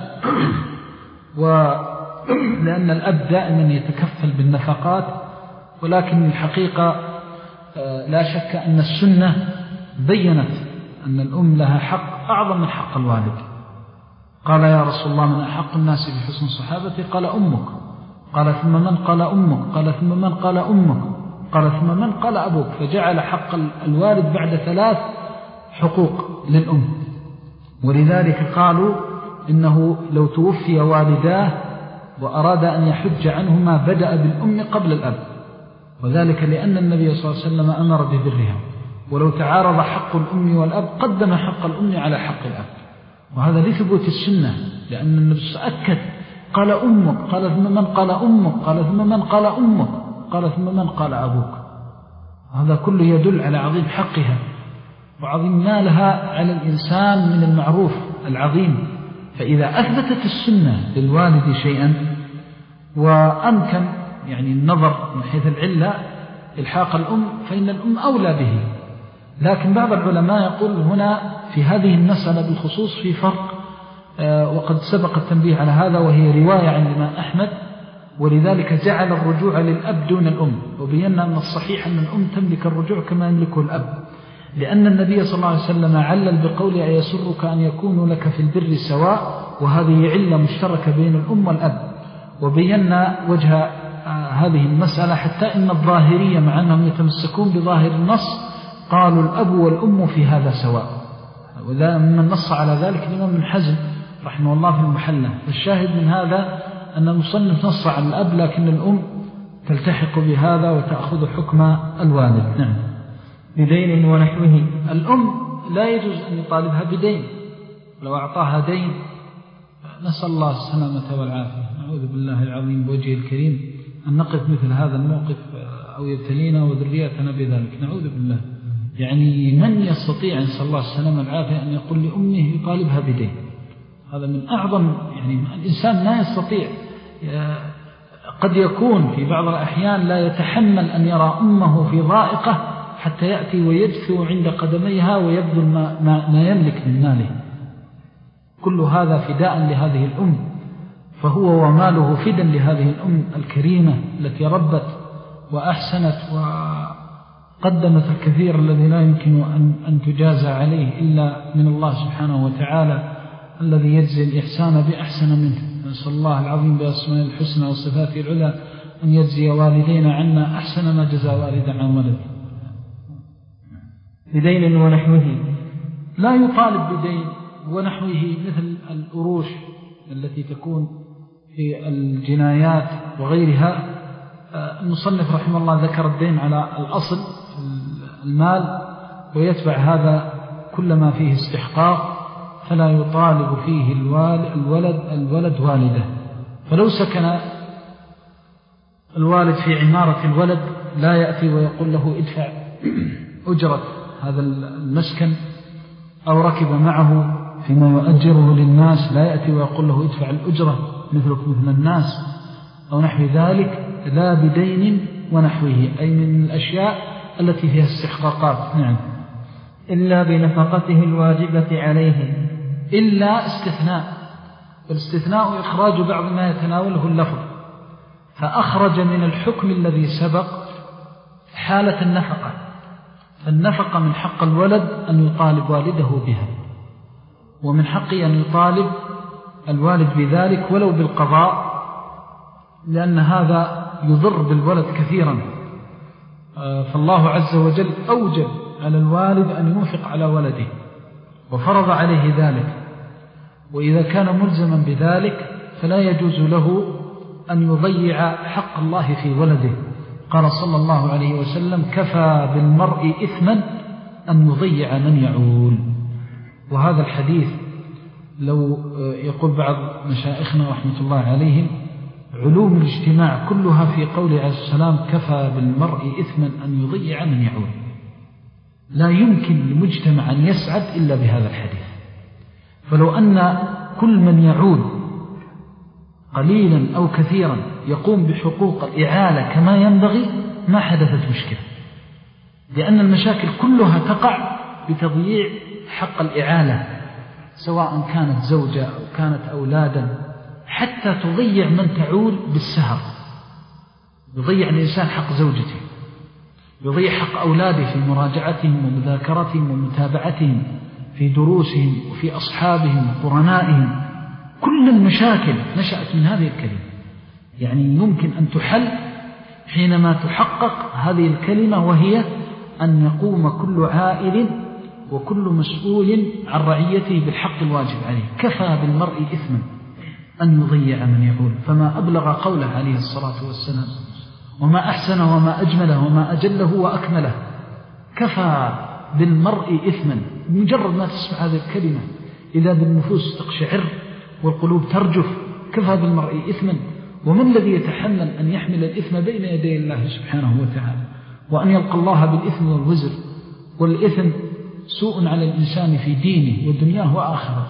ولأن الأب دائما يتكفل بالنفقات، ولكن الحقيقة لا شك أن السنة بيّنت أن الأم لها حق أعظم من حق الوالد. قال: يا رسول الله من أحق الناس بحسن صحابتي؟ قال: أمك. قال: ثم من؟ قال: أمك. قال: ثم من؟ قال: أمك. قال: ثم من؟ قال: أبوك. فجعل حق الوالد بعد ثلاث حقوق للأم. ولذلك قالوا إنه لو توفي والداه وأراد أن يحج عنهما بدأ بالأم قبل الأب، وذلك لأن النبي صلى الله عليه وسلم أمر ببرها، ولو تعارض حق الأم والأب قدم حق الأم على حق الأب، وهذا لثبوت السنة، لأن النبي أكد قال: أمك. قال: ثم من؟ قال: أمك. قال: ثم من؟ قال: أمك. قال: ثم من؟ قال: أبوك. هذا كله يدل على عظيم حقها وعظيم مالها على الإنسان من المعروف العظيم. فإذا أثبتت السنة للوالد شيئا وأمكن يعني النظر من حيث العلة إلحاق الأم، فإن الأم أولى به. لكن بعض العلماء يقول هنا في هذه المسألة بالخصوص في فرق، وقد سبق التنبيه على هذا، وهي رواية عن الإمام أحمد، ولذلك جعل الرجوع للأب دون الأم، وبينا أن الصحيح أن الأم تملك الرجوع كما يملكه الأب، لأن النبي صلى الله عليه وسلم علل بقول: أيسرك أن يكونوا لك في البر سواء، وهذه علة مشتركة بين الأم والأب. وبينا وجه هذه المسألة حتى إن الظاهرية مع أنهم يتمسكون بظاهر النص قالوا الأب والأم في هذا سواء، وذا من نص على ذلك الإمام ابن حزم رحمه الله في المحلى. الشاهد من هذا أن المصنف نص على الأب، لكن الأم تلتحق بهذا وتأخذ حكم الوالد. نعم. بدين ونحوه. الأم لا يجوز أن يطالبها بدين، لو أعطاها دين نسأل الله السلامة والعافية، نعوذ بالله العظيم بوجهه الكريم أن نقف مثل هذا الموقف أو يبتلينا وذرياتنا بذلك، نعوذ بالله. يعني من يستطيع إن شاء الله السلامة والعافية أن يقول لأمه يطالبها بدين؟ هذا من أعظم، يعني الإنسان لا يستطيع، قد يكون في بعض الأحيان لا يتحمل أن يرى أمه في ضائقة حتى يأتي ويجثو عند قدميها ويبذل ما, ما, ما يملك من ماله. كل هذا فداء لهذه الأم، فهو وماله فدا لهذه الأم الكريمة التي ربت وأحسنت وقدمت الكثير الذي لا يمكن أن, أن تجازى عليه إلا من الله سبحانه وتعالى الذي يجزي الإحسان بأحسن منه. نسأل الله العظيم بأسماء الحسنى وصفاته العلى أن يجزي والدينا عنا أحسن ما جزى والد عن ولد. بدين ونحوه. لا يطالب بدين ونحوه مثل الأروش التي تكون في الجنايات وغيرها. المصنف رحمه الله ذكر الدين على الأصل المال، ويتبع هذا كل ما فيه استحقاق، فلا يطالب فيه الولد الولد والده. فلو سكن الوالد في عمارة الولد لا يأتي ويقول له ادفع أجرة هذا المسكن، أو ركب معه فيما يؤجره للناس لا يأتي ويقول له ادفع الأجرة مثلك مثل الناس أو نحو ذلك. لا بدين ونحوه، أي من الأشياء التي فيها استحقاقات. نعم. إلا بنفقته الواجبة عليه. إلا استثناء، والاستثناء إخراج بعض ما يتناوله اللفظ، فأخرج من الحكم الذي سبق حالة النفقة. فالنفقة من حق الولد أن يطالب والده بها، ومن حقه أن يطالب الوالد بذلك ولو بالقضاء، لأن هذا يضر بالولد كثيرا. فالله عز وجل أوجب على الوالد أن ينفق على ولده وفرض عليه ذلك، وإذا كان ملزما بذلك فلا يجوز له أن يضيع حق الله في ولده. قال صلى الله عليه وسلم: كفى بالمرء إثما أن يضيع من يعول. وهذا الحديث لو يقول بعض مشايخنا رحمة الله عليهم علوم الاجتماع كلها في قوله عليه السلام: كفى بالمرء إثما أن يضيع من يعول. لا يمكن لمجتمع أن يسعد إلا بهذا الحديث. فلو أن كل من يعود قليلا أو كثيرا يقوم بحقوق الإعالة كما ينبغي ما حدثت مشكلة، لأن المشاكل كلها تقع بتضييع حق الإعالة، سواء كانت زوجة أو كانت أولادا، حتى تضيع من تعول بالسهر. يضيع الإنسان حق زوجته، يضيع حق أولاده في مراجعتهم ومذاكرتهم ومتابعتهم في دروسهم وفي أصحابهم وقرنائهم. كل المشاكل نشأت من هذه الكلمة. يعني يمكن أن تحل حينما تحقق هذه الكلمة، وهي أن يقوم كل عائل وكل مسؤول عن رعيته بالحق الواجب عليه. كفى بالمرء إثما أن يضيع من يعول. فما أبلغ قوله عليه الصلاة والسلام: وما أحسن وما أجمله وما أجله وأكمله. كفى بالمرء إثما. مجرد ما تسمع هذه الكلمة إذا بالنفوس تقشعر والقلوب ترجف. كفى بالمرء إثما. ومن الذي يتحمل أن يحمل الإثم بين يدي الله سبحانه وتعالى، وأن يلقى الله بالإثم والوزر؟ والإثم سوء على الإنسان في دينه ودنياه وآخرته،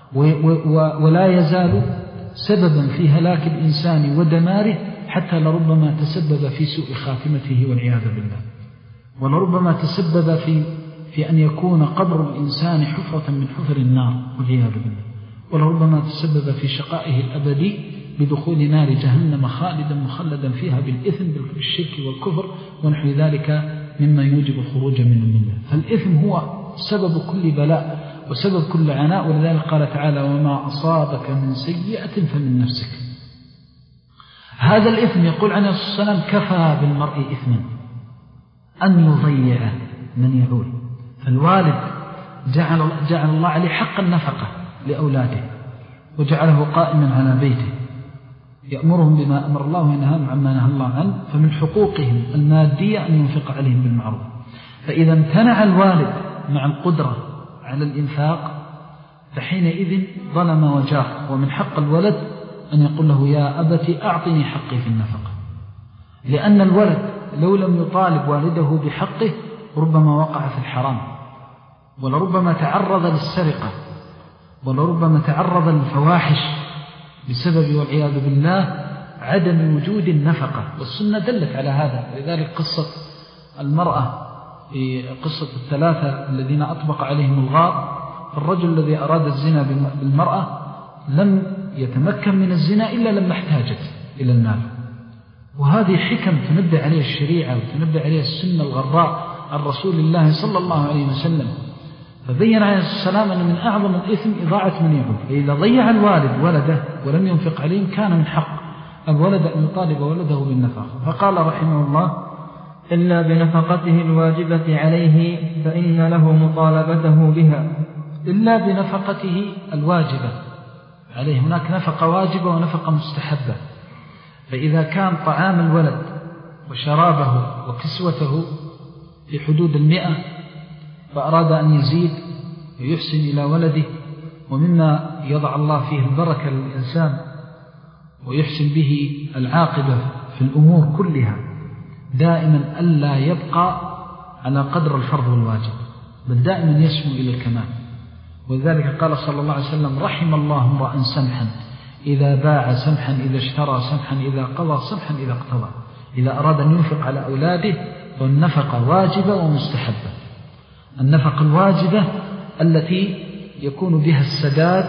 ولا يزال سببا في هلاك الإنسان ودماره، حتى لربما تسبب في سوء خاتمته والعياذ بالله، ولربما تسبب في في أن يكون قبر الإنسان حفرة من حفر النار والعياذ بالله، ولربما تسبب في شقائه الأبدي بدخول نار جهنم خالدا مخلدا فيها بالإثم بالشرك والكفر ونحو ذلك مما يوجب الخروج من الملة. فالإثم هو سبب كل بلاء وسبب كل عناء، ولذلك قال تعالى: وما أصابك من سيئة فمن نفسك. هذا الإثم يقول عليه الصلاة والسلام: كفى بالمرء إثما أن يضيع من يعول. فالوالد جعل, جعل الله عليه حق النفقة لأولاده، وجعله قائما على بيته يأمرهم بما أمر الله وينهاهم عما نهى الله عنه، فمن حقوقهم المادية أن ينفق عليهم بالمعروف. فإذا امتنع الوالد مع القدرة على الإنفاق فحينئذ ظلم وجار، ومن حق الولد أن يقول له يا أبت أعطني حقي في النفقة، لأن الولد لو لم يطالب والده بحقه ربما وقع في الحرام، ولربما تعرض للسرقة، ولربما تعرض للفواحش بسبب والعياذ بالله عدم وجود النفقة. والسنة دلت على هذا. لذلك قصة المرأة في قصة الثلاثة الذين أطبق عليهم الغار، الرجل الذي أراد الزنا بالمرأة لم يتمكن من الزنا إلا لما احتاجت إلى المال. وهذه حكم تنبه عليها الشريعة وتنبه عليها السنة الغراء عن رسول الله صلى الله عليه وسلم. فبين عليه السلام أن من أعظم الإثم إضاعة من يعود. فإذا ضيع الوالد ولده ولم ينفق عليهم كان من حق الولد أن يطالب ولده بالنفقة. فقال رحمه الله إلا بنفقته الواجبة عليه فإن له مطالبته بها. إلا بنفقته الواجبة عليه، هناك نفقة واجبة ونفقة مستحبة. فإذا كان طعام الولد وشرابه وكسوته في حدود المئة فأراد أن يزيد ويحسن إلى ولده، ومما يضع الله فيه البركة للإنسان ويحسن به العاقبة في الأمور كلها دائما ألا يبقى على قدر الفرض والواجب، بل دائما يسمو إلى الكمال. ولذلك قال صلى الله عليه وسلم رحم الله امرأ سمحا إذا باع، سمحا إذا اشترى، سمحا إذا قضى، سمحا إذا اقتضى. إذا أراد أن ينفق على أولاده فالنفقة واجبة ومستحبة. النفقة الواجبة التي يكون بها السداد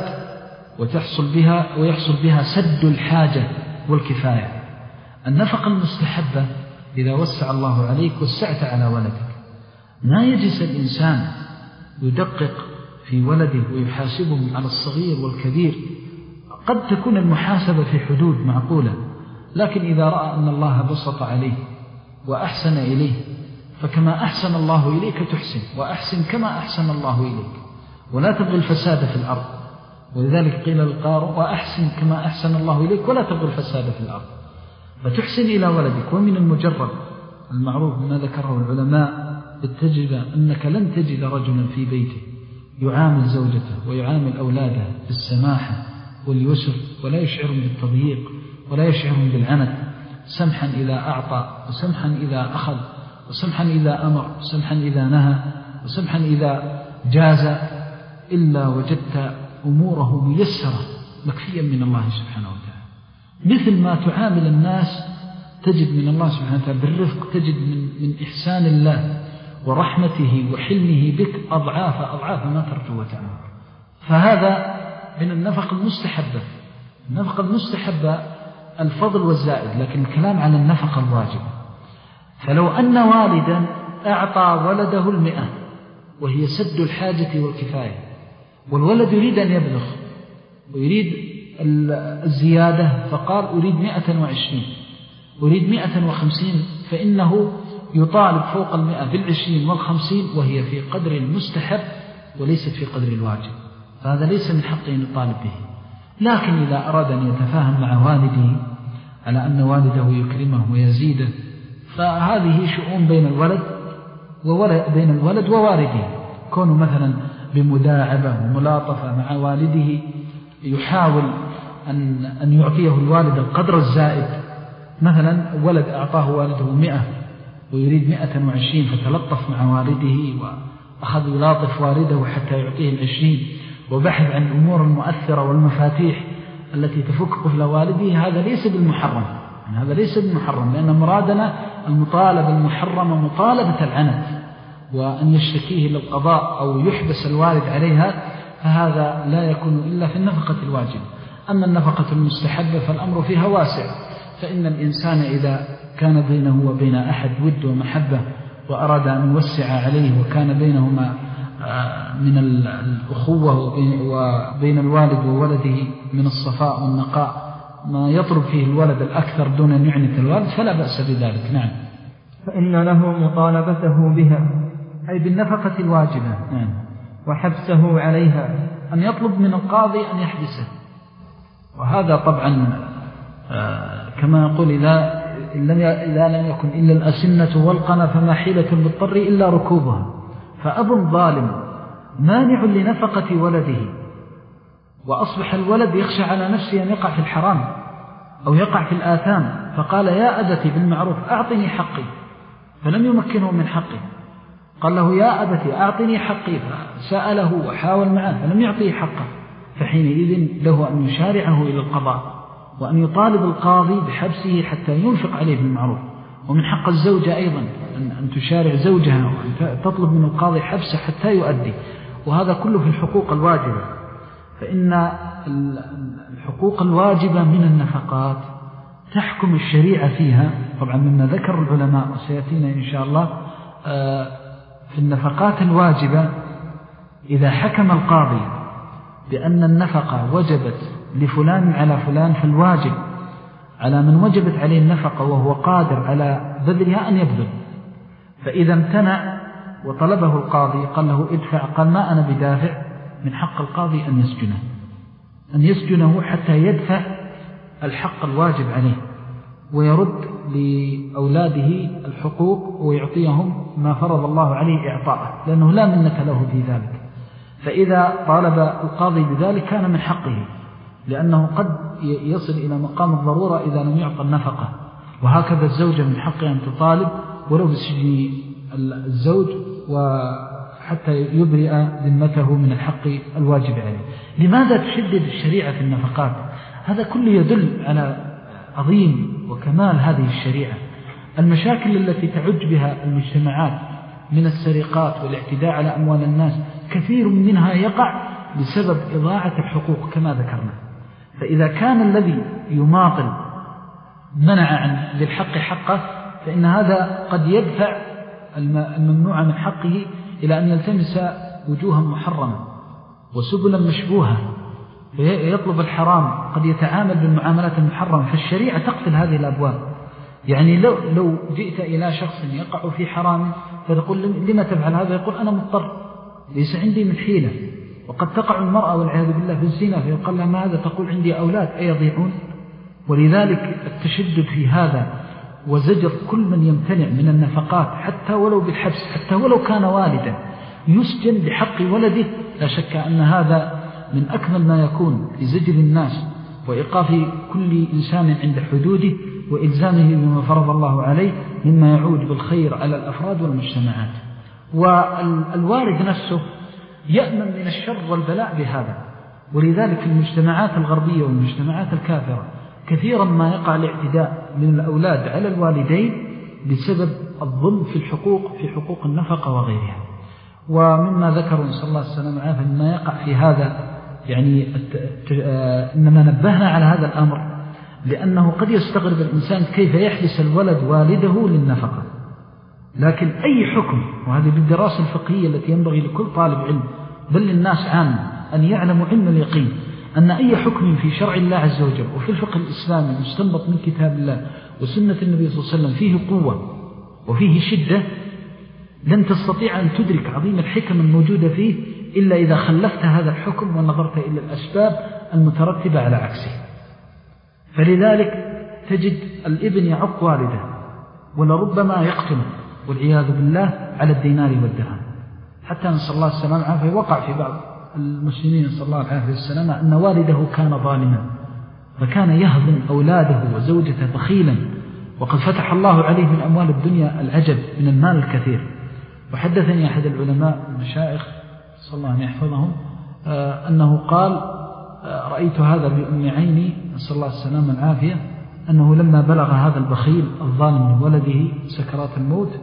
وتحصل بها ويحصل بها سد الحاجة والكفاية. النفقة المستحبة إذا وسع الله عليك وسعت على ولدك. ما يجلس الإنسان يدقق في ولده ويحاسبهم على الصغير والكبير. قد تكون المحاسبة في حدود معقولة، لكن إذا رأى أن الله بسط عليه وأحسن إليه فكما أحسن الله إليك تحسن، وأحسن كما أحسن الله إليك، ولا تبغي الفساد في الأرض. ولذلك قيل للقارئ وأحسن كما أحسن الله إليك ولا تبغي الفساد في الأرض. فتحسن إلى ولدك. ومن المجرد المعروف ما ذكره العلماء بالتجربة أنك لن تجد رجلا في بيته يعامل زوجته ويعامل أولاده بالسماحة واليسر، ولا يشعرهم بالتضييق ولا يشعرهم بالعنت، سمحا إذا أعطى وسمحا إذا أخذ وسمحا إذا أمر وسمحا إذا نهى وسمحا إذا جاز، إلا وجدت أموره ميسرة مكفيا من الله سبحانه وتعالى. مثل ما تعامل الناس تجد من الله سبحانه وتعالى بالرفق، تجد من, من إحسان الله ورحمته وحلمه بك أضعاف أضعاف ما ترجو وتأمل. فهذا من النفقة المستحبة. النفقة المستحبة الفضل والزائد، لكن الكلام على النفقة الواجبة. فلو أن والدا أعطى ولده المئة وهي سد الحاجة والكفاية، والولد يريد أن يبلغ ويريد الزيادة فقال أريد مئة وعشرين أريد مئة وخمسين، فإنه يطالب فوق المئة بالعشرين والخمسين وهي في قدر المستحب وليست في قدر الواجب. فهذا ليس من حقه أن يطالب به. لكن إذا أراد أن يتفاهم مع والده على أن والده يكرمه ويزيده فهذه شؤون بين الولد بين الولد ووالده. كونه مثلا بمداعبة وملاطفة مع والده يحاول أن أن يعطيه الوالد القدر الزائد. مثلا ولد أعطاه والده مئة ويريد مئة وعشرين فتلطف مع والده وأخذ يلاطف والده حتى يعطيه العشرين، وبحث عن الأمور المؤثرة والمفاتيح التي تفك قفل والده. هذا ليس بالمحرم، هذا ليس بالمحرم، لأن مرادنا المطالبة المحرمة مطالبة العنت وأن يشتكيه للقضاء أو يحبس الوالد عليها، فهذا لا يكون إلا في النفقة الواجبة. أما النفقة المستحبة فالأمر فيها واسع. فإن الإنسان إذا كان بينه وبين أحد ود ومحبة وأراد أن يوسع عليه وكان بينهما من الأخوة وبين الوالد وولده من الصفاء والنقاء ما يطلب فيه الولد الأكثر دون أن يعنت الوالد فلا بأس بذلك. نعم. فإن له مطالبته بها أي بالنفقة الواجبة. نعم. وحبسه عليها، أن يطلب من القاضي أن يحبسه وهذا طبعا كما يقول إذا إذا لم يكن إلا الأسنة والقنا فما حيلة بالضر إلا ركوبها. فأب ظالم مانع لنفقة ولده، وأصبح الولد يخشى على نفسه أن يقع في الحرام أو يقع في الآثام، فقال يا أبتي بالمعروف أعطني حقي، فلم يمكنه من حقه. قال له يا أبتي أعطني حقي، فسأله وحاول معه فلم يعطيه حقه، فحينئذ له أن يشارعه إلى القضاء وأن يطالب القاضي بحبسه حتى ينفق عليه بالمعروف. ومن حق الزوجة أيضا أن تشارع زوجها وأن تطلب من القاضي حبسه حتى يؤدي، وهذا كله في الحقوق الواجبة. فإن الحقوق الواجبة من النفقات تحكم الشريعة فيها طبعا مما ذكر العلماء وسيأتينا إن شاء الله في النفقات الواجبة. إذا حكم القاضي بأن النفقة وجبت لفلان على فلان، فالواجب على من وجبت عليه النفقة وهو قادر على بذلها أن يبذل. فإذا امتنع وطلبه القاضي قال له ادفع، قال ما أنا بدافع، من حق القاضي أن يسجنه أن يسجنه حتى يدفع الحق الواجب عليه ويرد لأولاده الحقوق ويعطيهم ما فرض الله عليه إعطاءه، لأنه لا منة له في ذلك. فإذا طالب القاضي بذلك كان من حقه، لأنه قد يصل إلى مقام الضرورة إذا لم يعطى النفقة. وهكذا الزوجة من حقها أن تطالب ولو بسجن الزوج وحتى يبرئ ذمته من الحق الواجب عليه. لماذا تشدد الشريعة في النفقات؟ هذا كله يدل على عظيم وكمال هذه الشريعة. المشاكل التي تعج بها المجتمعات من السرقات والاعتداء على أموال الناس كثير منها يقع بسبب إضاعة الحقوق كما ذكرنا. فإذا كان الذي يماطل منع عن للحق حقه، فإن هذا قد يدفع الممنوع من حقه إلى أن يلتمس وجوها محرمة وسبلا مشبوهة ويطلب الحرام، قد يتعامل بالمعاملات المحرمة. فالشريعة تقفل هذه الأبواب. يعني لو, لو جئت إلى شخص يقع في حرام فتقول لما تفعل هذا؟ يقول أنا مضطر ليس عندي من حيلة. وقد تقع المرأة والعياذ بالله في الزنا فيقال لها ما هذا؟ تقول عندي أولاد أيضيعون. ولذلك التشدد في هذا وزجر كل من يمتنع من النفقات حتى ولو بالحبس، حتى ولو كان والدا يسجن بحق ولده، لا شك أن هذا من أكمل ما يكون لزجر الناس وإيقاف كل إنسان عند حدوده وإلزامه بما فرض الله عليه، مما يعود بالخير على الأفراد والمجتمعات. والوالد نفسه يأمن من الشر والبلاء بهذا. ولذلك المجتمعات الغربية والمجتمعات الكافرة كثيرا ما يقع الاعتداء من الأولاد على الوالدين بسبب الظلم في الحقوق في حقوق النفقة وغيرها. ومما ذكروا نسأل الله السلامة والعافية مما يقع في هذا، يعني إنما نبهنا على هذا الأمر لأنه قد يستغرب الإنسان كيف يحبس الولد والده للنفقة. لكن أي حكم، وهذه بالدراسة الفقهية التي ينبغي لكل طالب علم بل للناس عامة أن يعلموا علم اليقين، أن أي حكم في شرع الله عز وجل وفي الفقه الإسلامي مستنبط من كتاب الله وسنة النبي صلى الله عليه وسلم فيه قوة وفيه شدة، لن تستطيع أن تدرك عظيم الحكم الموجودة فيه إلا إذا خلفت هذا الحكم ونظرت إلى الأسباب المترتبة على عكسه. فلذلك تجد الابن يعق والده ولربما يقتله والعياذ بالله على الدينار والدرهم، حتى نسأل الله السلامة والعافية وقع في بعض المسلمين نسأل الله العافية والسلامة أن والده كان ظالما فكان يهضم أولاده وزوجته بخيلا، وقد فتح الله عليه من أموال الدنيا العجب من المال الكثير. وحدثني أحد العلماء المشايخ صلى الله عليه يحفظهم أنه قال رأيت هذا بأم عيني نسأل الله السلامة والعافية، أنه لما بلغ هذا البخيل الظالم من ولده سكرات الموت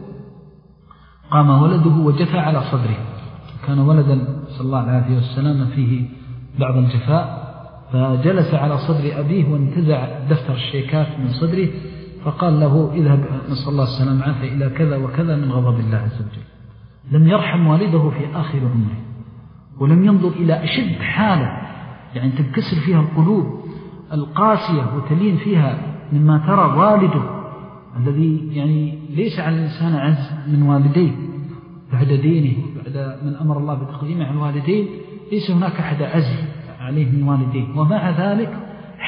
قام ولده وجثى على صدره، كان ولدا صلى الله عليه وسلم فيه بعض الجفاء، فجلس على صدر أبيه وانتزع دفتر الشيكات من صدره فقال له اذهب نسأل الله السلامة والعافية إلى كذا وكذا من غضب الله عز وجل. لم يرحم والده في آخر عمره ولم ينظر إلى أشد حالة يعني تنكسر فيها القلوب القاسية وتلين فيها مما ترى والده الذي يعني ليس على الإنسان عز من والديه بعد دينه بعد من أمر الله بتقديمه على الوالدين، ليس هناك أحد عز عليه من والديه، ومع ذلك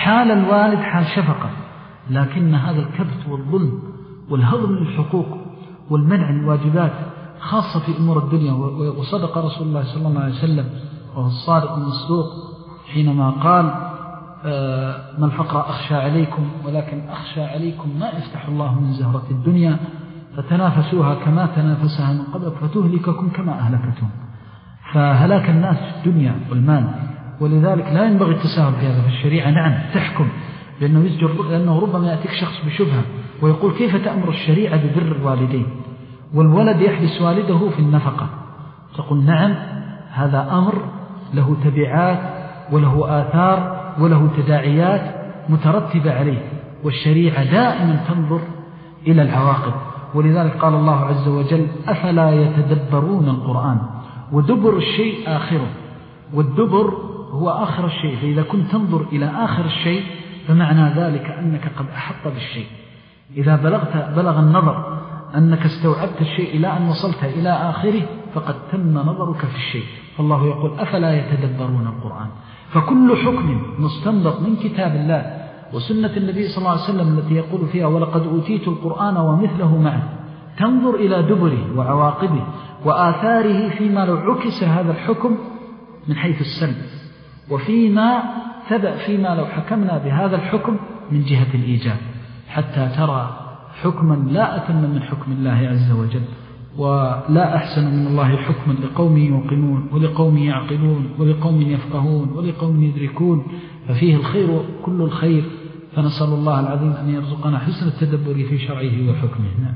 حال الوالد حال شفقة، لكن هذا الكبت والظلم والهضم للحقوق والمنع من الواجبات خاصة في أمور الدنيا. وصدق رسول الله صلى الله عليه وسلم وهو الصادق المصدوق حينما قال ما الفقر أخشى عليكم ولكن أخشى عليكم ما يفتح الله من زهرة الدنيا فتنافسوها كما تنافسها من قبل فتهلككم كما أهلكتهم. فهلاك الناس في الدنيا والمال، ولذلك لا ينبغي التساهل في هذا. في الشريعة نعم تحكم، لأنه, يسجر لأنه ربما يأتيك شخص بشبهة ويقول كيف تأمر الشريعة ببر الوالدين والولد يحبس والده في النفقة؟ تقول نعم هذا أمر له تبعات وله آثار وله تداعيات مترتبة عليه، والشريعة دائما تنظر إلى العواقب. ولذلك قال الله عز وجل أفلا يتدبرون القرآن ودبر الشيء آخره، والدبر هو آخر الشيء، فإذا كنت تنظر إلى آخر الشيء فمعنى ذلك أنك قد أحط بالشيء. إذا بلغت بلغ النظر أنك استوعبت الشيء إلى أن وصلت إلى آخره فقد تم نظرك في الشيء. فالله يقول أفلا يتدبرون القرآن. فكل حكم مستنبط من كتاب الله وسنة النبي صلى الله عليه وسلم التي يقول فيها ولقد أوتيت القرآن ومثله معه تنظر إلى دبره وعواقبه وآثاره فيما لو عكس هذا الحكم من حيث السلب، وفيما تبع فيما لو حكمنا بهذا الحكم من جهة الإيجاب، حتى ترى حكما لا أتم من حكم الله عز وجل، ولا أحسن من الله حكما لقوم يوقنون ولقوم يعقلون ولقوم يفقهون ولقوم يدركون، ففيه الخير كل الخير. فنسأل الله العظيم أن يرزقنا حسن التدبر في شرعه وحكمه. نعم.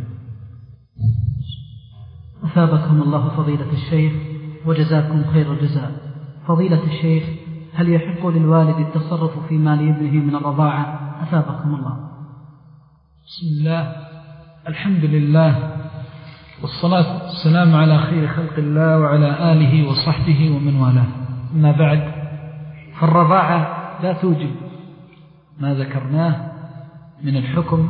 أثابكم الله فضيلة الشيخ وجزاكم خير الجزاء. فضيلة الشيخ، هل يحق للوالد التصرف في مال ابنه من الرضاعة؟ أثابكم الله. بسم الله، الحمد لله، والصلاة والسلام على خير خلق الله وعلى آله وصحبه ومن والاه. أما بعد، فالرضاعة لا توجب ما ذكرناه من الحكم،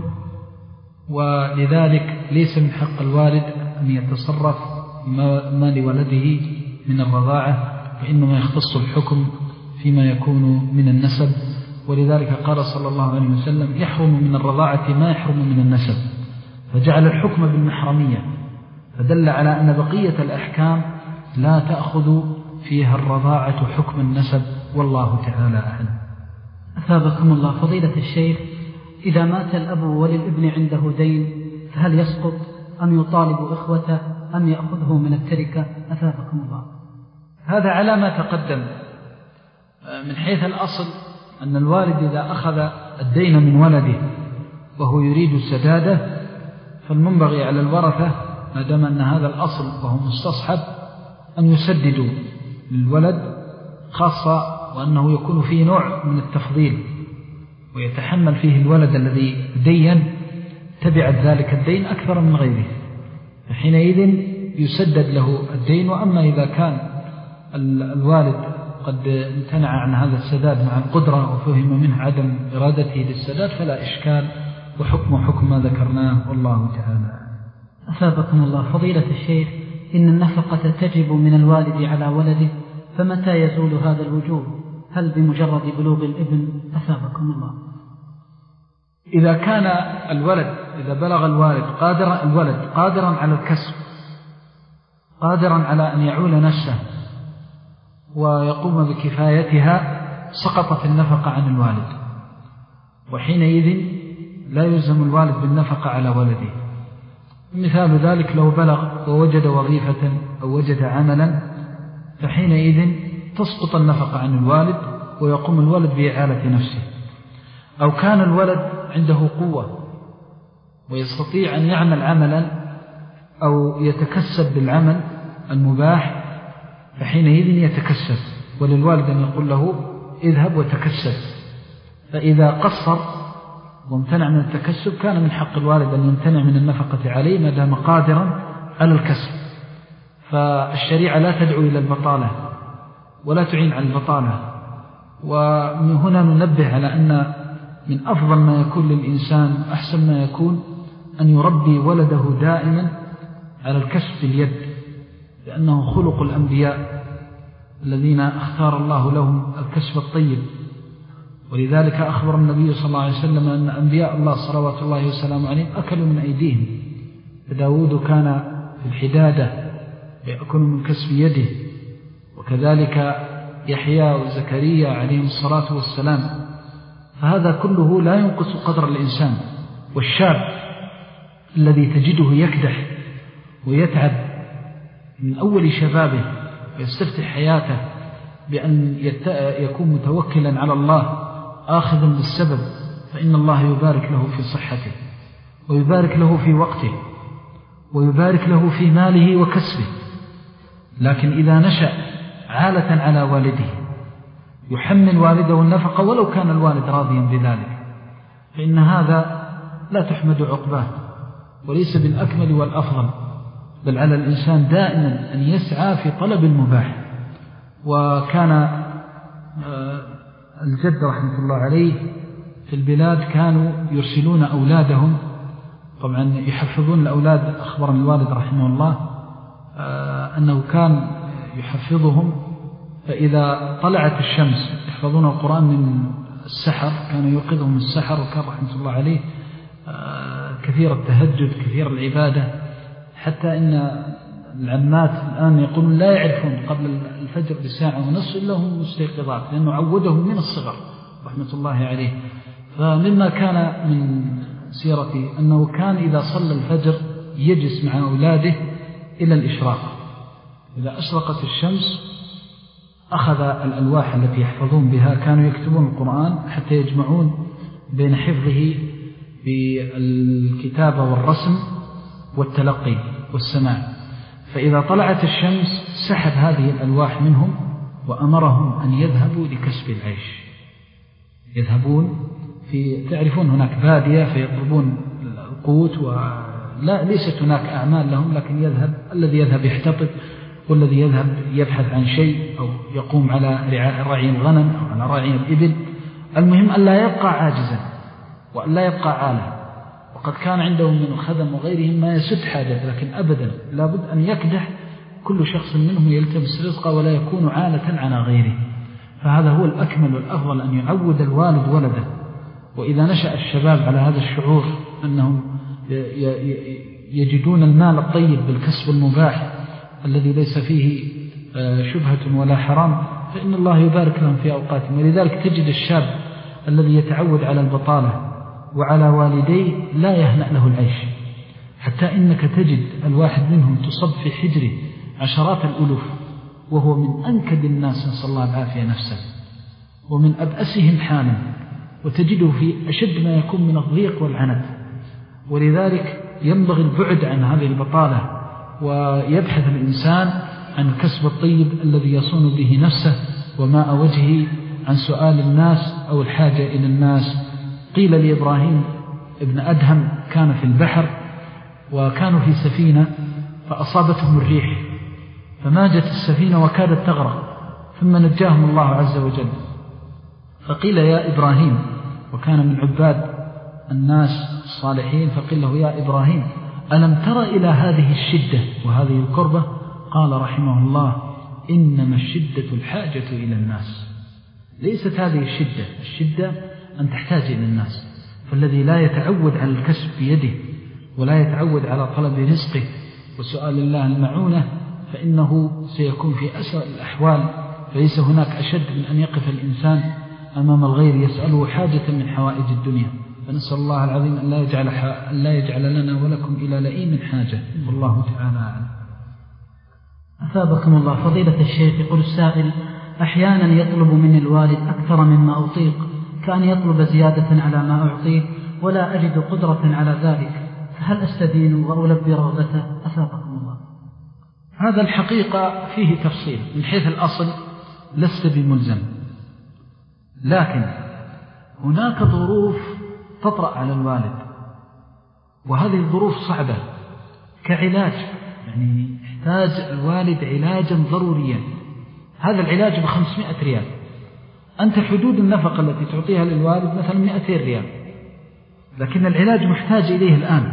ولذلك ليس من حق الوالد أن يتصرف ما لولده من الرضاعة، فإنما يختص الحكم فيما يكون من النسب. ولذلك قال صلى الله عليه وسلم يحرم من الرضاعة ما يحرم من النسب، فجعل الحكم بالمحرمية، فدل على أن بقية الأحكام لا تأخذ فيها الرضاعة حكم النسب، والله تعالى أعلم. أثابكم الله فضيلة الشيخ، إذا مات الأب وللابن عنده دين فهل يسقط أم يطالب إخوته أم يأخذه من التركة؟ أثابكم الله. هذا على ما تقدم. من حيث الأصل أن الوالد إذا أخذ الدين من ولده وهو يريد سداده فالمنبغي على الورثة ما دام أن هذا الأصل وهو مستصحب أن يسددوا للولد، خاصة وأنه يكون فيه نوع من التفضيل ويتحمل فيه الولد الذي دين تبعت ذلك الدين أكثر من غيره، فحينئذ يسدد له الدين. وأما إذا كان الوالد قد امتنع عن هذا السداد مع القدرة وفهم منه عدم إرادته للسداد فلا إشكال، وحكم حكم ما ذكرناه، والله تعالى. أثابكم الله فضيلة الشيخ، إن النفقة تجب من الوالد على ولده، فمتى يزول هذا الوجوب؟ هل بمجرد بلوغ الابن؟ أثابكم الله. إذا كان الولد إذا بلغ الوالد قادرا الولد قادرا على الكسب، قادرا على أن يعول نفسه ويقوم بكفايتها، سقطت النفقة عن الوالد، وحينئذ لا يلزم الوالد بالنفقة على ولده. مثال ذلك لو بلغ ووجد وظيفة أو وجد عملا فحينئذ تسقط النفقة عن الوالد ويقوم الولد بإعالة نفسه. أو كان الولد عنده قوة ويستطيع أن يعمل عملا أو يتكسب بالعمل المباح فحينئذ يتكسب، وللوالد أن يقول له اذهب وتكسب. فإذا قصر وامتنع من التكسب كان من حق الوالد أن يمتنع من النفقة عليه ما دام قادرا على الكسب. فالشريعة لا تدعو إلى البطالة ولا تعين على البطالة. ومن هنا ننبه على أن من أفضل ما يكون للإنسان أحسن ما يكون أن يربي ولده دائما على الكسب باليد، لأنه خلق الأنبياء الذين اختار الله لهم الكسب الطيب. ولذلك أخبر النبي صلى الله عليه وسلم أن أنبياء الله صلوات الله وسلامه عليهم أكلوا من أيديهم. فداود كان في الحدادة يأكل من كسب يده، وكذلك يحيى وزكريا عليهم الصلاة والسلام. فهذا كله لا ينقص قدر الإنسان. والشاب الذي تجده يكدح ويتعب من أول شبابه ويستفتح حياته بأن يكون متوكلا على الله آخذا بالسبب، فإن الله يبارك له في صحته، ويبارك له في وقته، ويبارك له في ماله وكسبه. لكن إذا نشأ عالة على والده يحمل والده النفقة ولو كان الوالد راضيا بذلك، فإن هذا لا تحمد عقباه، وليس بالأكمل والأفضل، بل على الإنسان دائما أن يسعى في طلب المباح. وكان الجد رحمة الله عليه في البلاد كانوا يرسلون أولادهم، طبعا يحفظون الأولاد. أخبرني الوالد رحمه الله أنه كان يحفظهم، فإذا طلعت الشمس يحفظون القرآن من السحر، كانوا يوقظهم من السحر. وكان رحمة الله عليه كثير التهجد كثير العبادة، حتى إن العمات الآن يقولون لا يعرفون قبل الفجر بساعة ونصف إلا هم مستيقظات، لأنه عودهم من الصغر رحمة الله عليه. فمما كان من سيرتي أنه كان إذا صلى الفجر يجلس مع أولاده إلى الإشراق. إذا أشرقت الشمس أخذ الألواح التي يحفظون بها، كانوا يكتبون القرآن حتى يجمعون بين حفظه بالكتابة والرسم والتلقي والسماع. فإذا طلعت الشمس سحب هذه الألواح منهم وأمرهم أن يذهبوا لكسب العيش. يذهبون في تعرفون هناك بادية فيطلبون القوت، ولا ليست هناك أعمال لهم، لكن يذهب الذي يذهب يحتطب، والذي يذهب يبحث عن شيء أو يقوم على رعي الغنم أو على رعي الإبل. المهم أن لا يبقى عاجزا وأن لا يبقى عالة. وقد كان عندهم من الخدم وغيرهم ما يسد حاجة، لكن أبدا لابد أن يكدح كل شخص منهم يلتمس رزقه ولا يكون عالة على غيره. فهذا هو الأكمل والأفضل، أن يعود الوالد ولده. وإذا نشأ الشباب على هذا الشعور أنهم يجدون المال الطيب بالكسب المباح الذي ليس فيه شبهة ولا حرام، فإن الله يبارك لهم في أوقاتهم. ولذلك تجد الشاب الذي يتعود على البطالة وعلى والديه لا يهنأ له العيش، حتى إنك تجد الواحد منهم تصب في حجره عشرات الألوف، وهو من أنكد الناس نسأل الله العافية نفسه، ومن أبأسهم حالا، وتجده في أشد ما يكون من الضيق والعنت. ولذلك ينبغي البعد عن هذه البطالة، ويبحث الإنسان عن الكسب الطيب الذي يصون به نفسه وماء وجهه عن سؤال الناس أو الحاجة إلى الناس. قيل لإبراهيم ابن أدهم كان في البحر وكانوا في سفينة فأصابتهم الريح فماجت السفينة وكادت تغرق، ثم نجاهم الله عز وجل. فقيل يا إبراهيم، وكان من عباد الناس الصالحين، فقيل له يا إبراهيم ألم تر إلى هذه الشدة وهذه الكربة؟ قال رحمه الله إنما الشدة الحاجة إلى الناس. ليست هذه الشدة، الشدة أن تحتاج إلى الناس. فالذي لا يتعود على الكسب بيده ولا يتعود على طلب رزقه وسؤال الله المعونة فإنه سيكون في أسوأ الأحوال. فليس هناك أشد من أن يقف الإنسان أمام الغير يسأله حاجة من حوائج الدنيا. فنسأل الله العظيم أن لا يجعل, أن لا يجعل لنا ولكم إلى لئيم حاجة، والله تعالى أعلم. أثابكم الله. فضيلة الشيخ، يقول السائل: أحيانا يطلب من الوالد أكثر مما أطيق، كأن يطلب زيادة على ما أعطيه ولا أجد قدرة على ذلك، فهل أستدين وألبي رغبته؟ أثابكم الله. هذا الحقيقة فيه تفصيل. من حيث الأصل لست بملزم، لكن هناك ظروف تطرأ على الوالد، وهذه الظروف صعبة كعلاج، يعني يحتاج الوالد علاجا ضروريا. هذا العلاج بخمسمائة ريال، أنت حدود النفقة التي تعطيها للوالد مثلا مئتين ريال، لكن العلاج محتاج إليه الآن.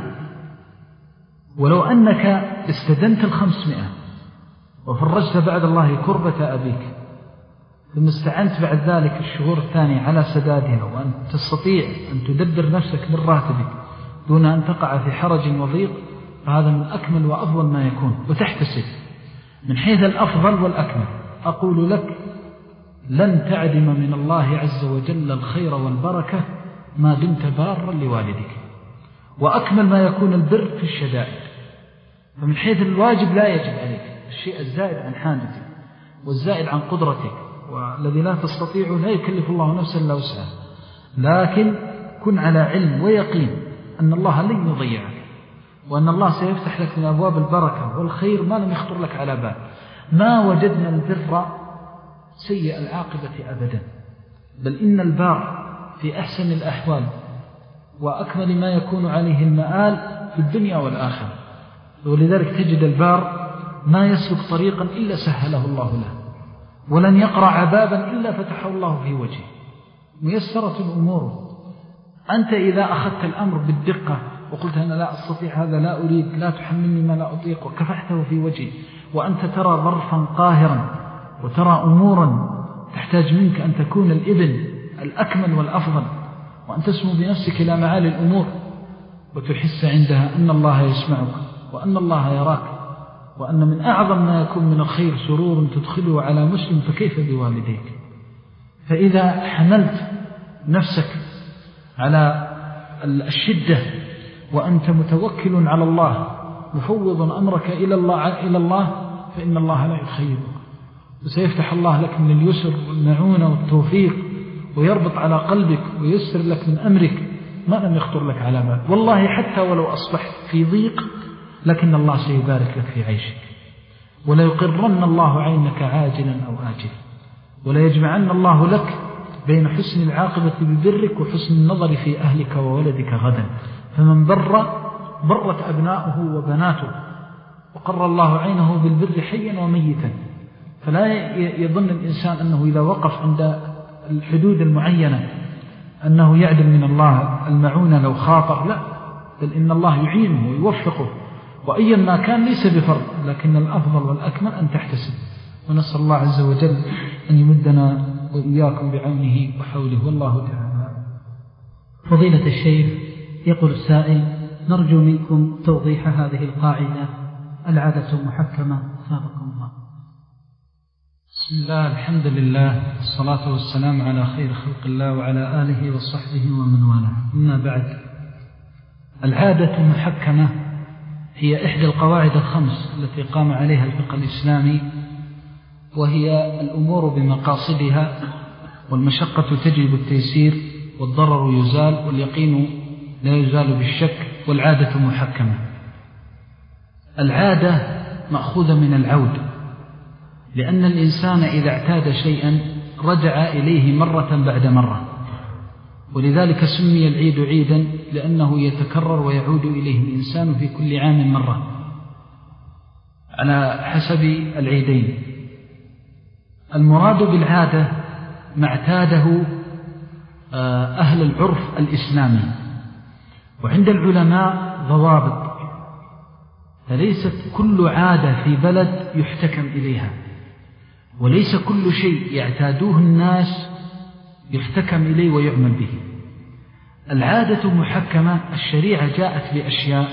ولو أنك استدنت الخمسمائة وفرجت بعد الله كربة أبيك، ثم استعنت بعد ذلك الشهور الثانية على سدادها، وأن تستطيع أن تدبر نفسك من راتبك دون أن تقع في حرج وضيق، فهذا من أكمل وأفضل ما يكون. وتحتسب من حيث الأفضل والأكمل. أقول لك لن تعدم من الله عز وجل الخير والبركة ما دمت بارا لوالدك. وأكمل ما يكون البر في الشدائد. فمن حيث الواجب لا يجب عليك الشيء الزائد عن حاجتك والزائد عن قدرتك، والذي لا تستطيع لا يكلف الله نفسا إلا وسعها، لكن كن على علم ويقين أن الله لن يضيعك، وأن الله سيفتح لك من أبواب البركة والخير ما لم يخطر لك على بال. ما وجدنا البر سيء العاقبة أبدا، بل إن البار في أحسن الأحوال وأكمل ما يكون عليه المآل في الدنيا والآخرة. ولذلك تجد البار ما يسلك طريقا إلا سهله الله له، ولن يقرع بابا إلا فتحه الله في وجهه، ميسرة الأمور. أنت إذا أخذت الأمر بالدقة وقلت أنا لا أستطيع هذا، لا أريد، لا تحملني ما لا أطيق، وكفحته في وجهي، وأنت ترى ظرفا قاهرا وترى أمورا تحتاج منك أن تكون الإبن الأكمل والأفضل، وأن تسمو بنفسك إلى معالي الأمور، وتحس عندها أن الله يسمعك وأن الله يراك، وأن من أعظم ما يكون من الخير سرور تدخله على مسلم، فكيف بوالديك؟ فإذا حملت نفسك على الشدة وأنت متوكل على الله مفوض أمرك إلى الله, إلى الله فإن الله لا يخيبك، وسيفتح الله لك من اليسر والمعونة والتوفيق، ويربط على قلبك ويسر لك من أمرك ما لم يخطر لك على بال. والله حتى ولو أصبحت في ضيق لكن الله سيبارك لك في عيشك، ولا يقرن الله عينك عاجلا أو آجلا، ولا يجمعن الله لك بين حسن العاقبة ببرك وحسن النظر في أهلك وولدك غدا. فمن بر برت أبناؤه وبناته، وقر الله عينه بالبر حيا وميتا. فلا يظن الإنسان أنه إذا وقف عند الحدود المعينة أنه يعدل من الله المعونة لو خاطر، لا، بل إن الله يعينه ويوفقه، وأيا ما كان ليس بفرض، لكن الأفضل والأكمل أن تحتسب. ونسأل الله عز وجل أن يمدنا وإياكم بعونه وحوله، والله تعالى. فضيلة الشيخ، يقول السائل: نرجو منكم توضيح هذه القاعدة: العادة محكمة، فابقكم الله. بسم الله، الحمد لله، الصلاة والسلام على خير خلق الله وعلى آله وصحبه ومن والاه. أما بعد، العادة محكمة هي إحدى القواعد الخمس التي قام عليها الفقه الإسلامي، وهي الأمور بمقاصدها، والمشقة تجلب التيسير، والضرر يزال، واليقين لا يزال بالشك، والعادة محكمة. العادة مأخوذة من العود، لأن الإنسان إذا اعتاد شيئا رجع إليه مرة بعد مرة، ولذلك سمي العيد عيدا لأنه يتكرر ويعود إليه الإنسان في كل عام مرة على حسب العيدين. المراد بالعادة ما اعتاده أهل العرف الإسلامي، وعند العلماء ضوابط، فليست كل عادة في بلد يحتكم إليها، وليس كل شيء يعتادوه الناس يحتكم إليه ويعمل به. العادة محكمة، الشريعة جاءت بأشياء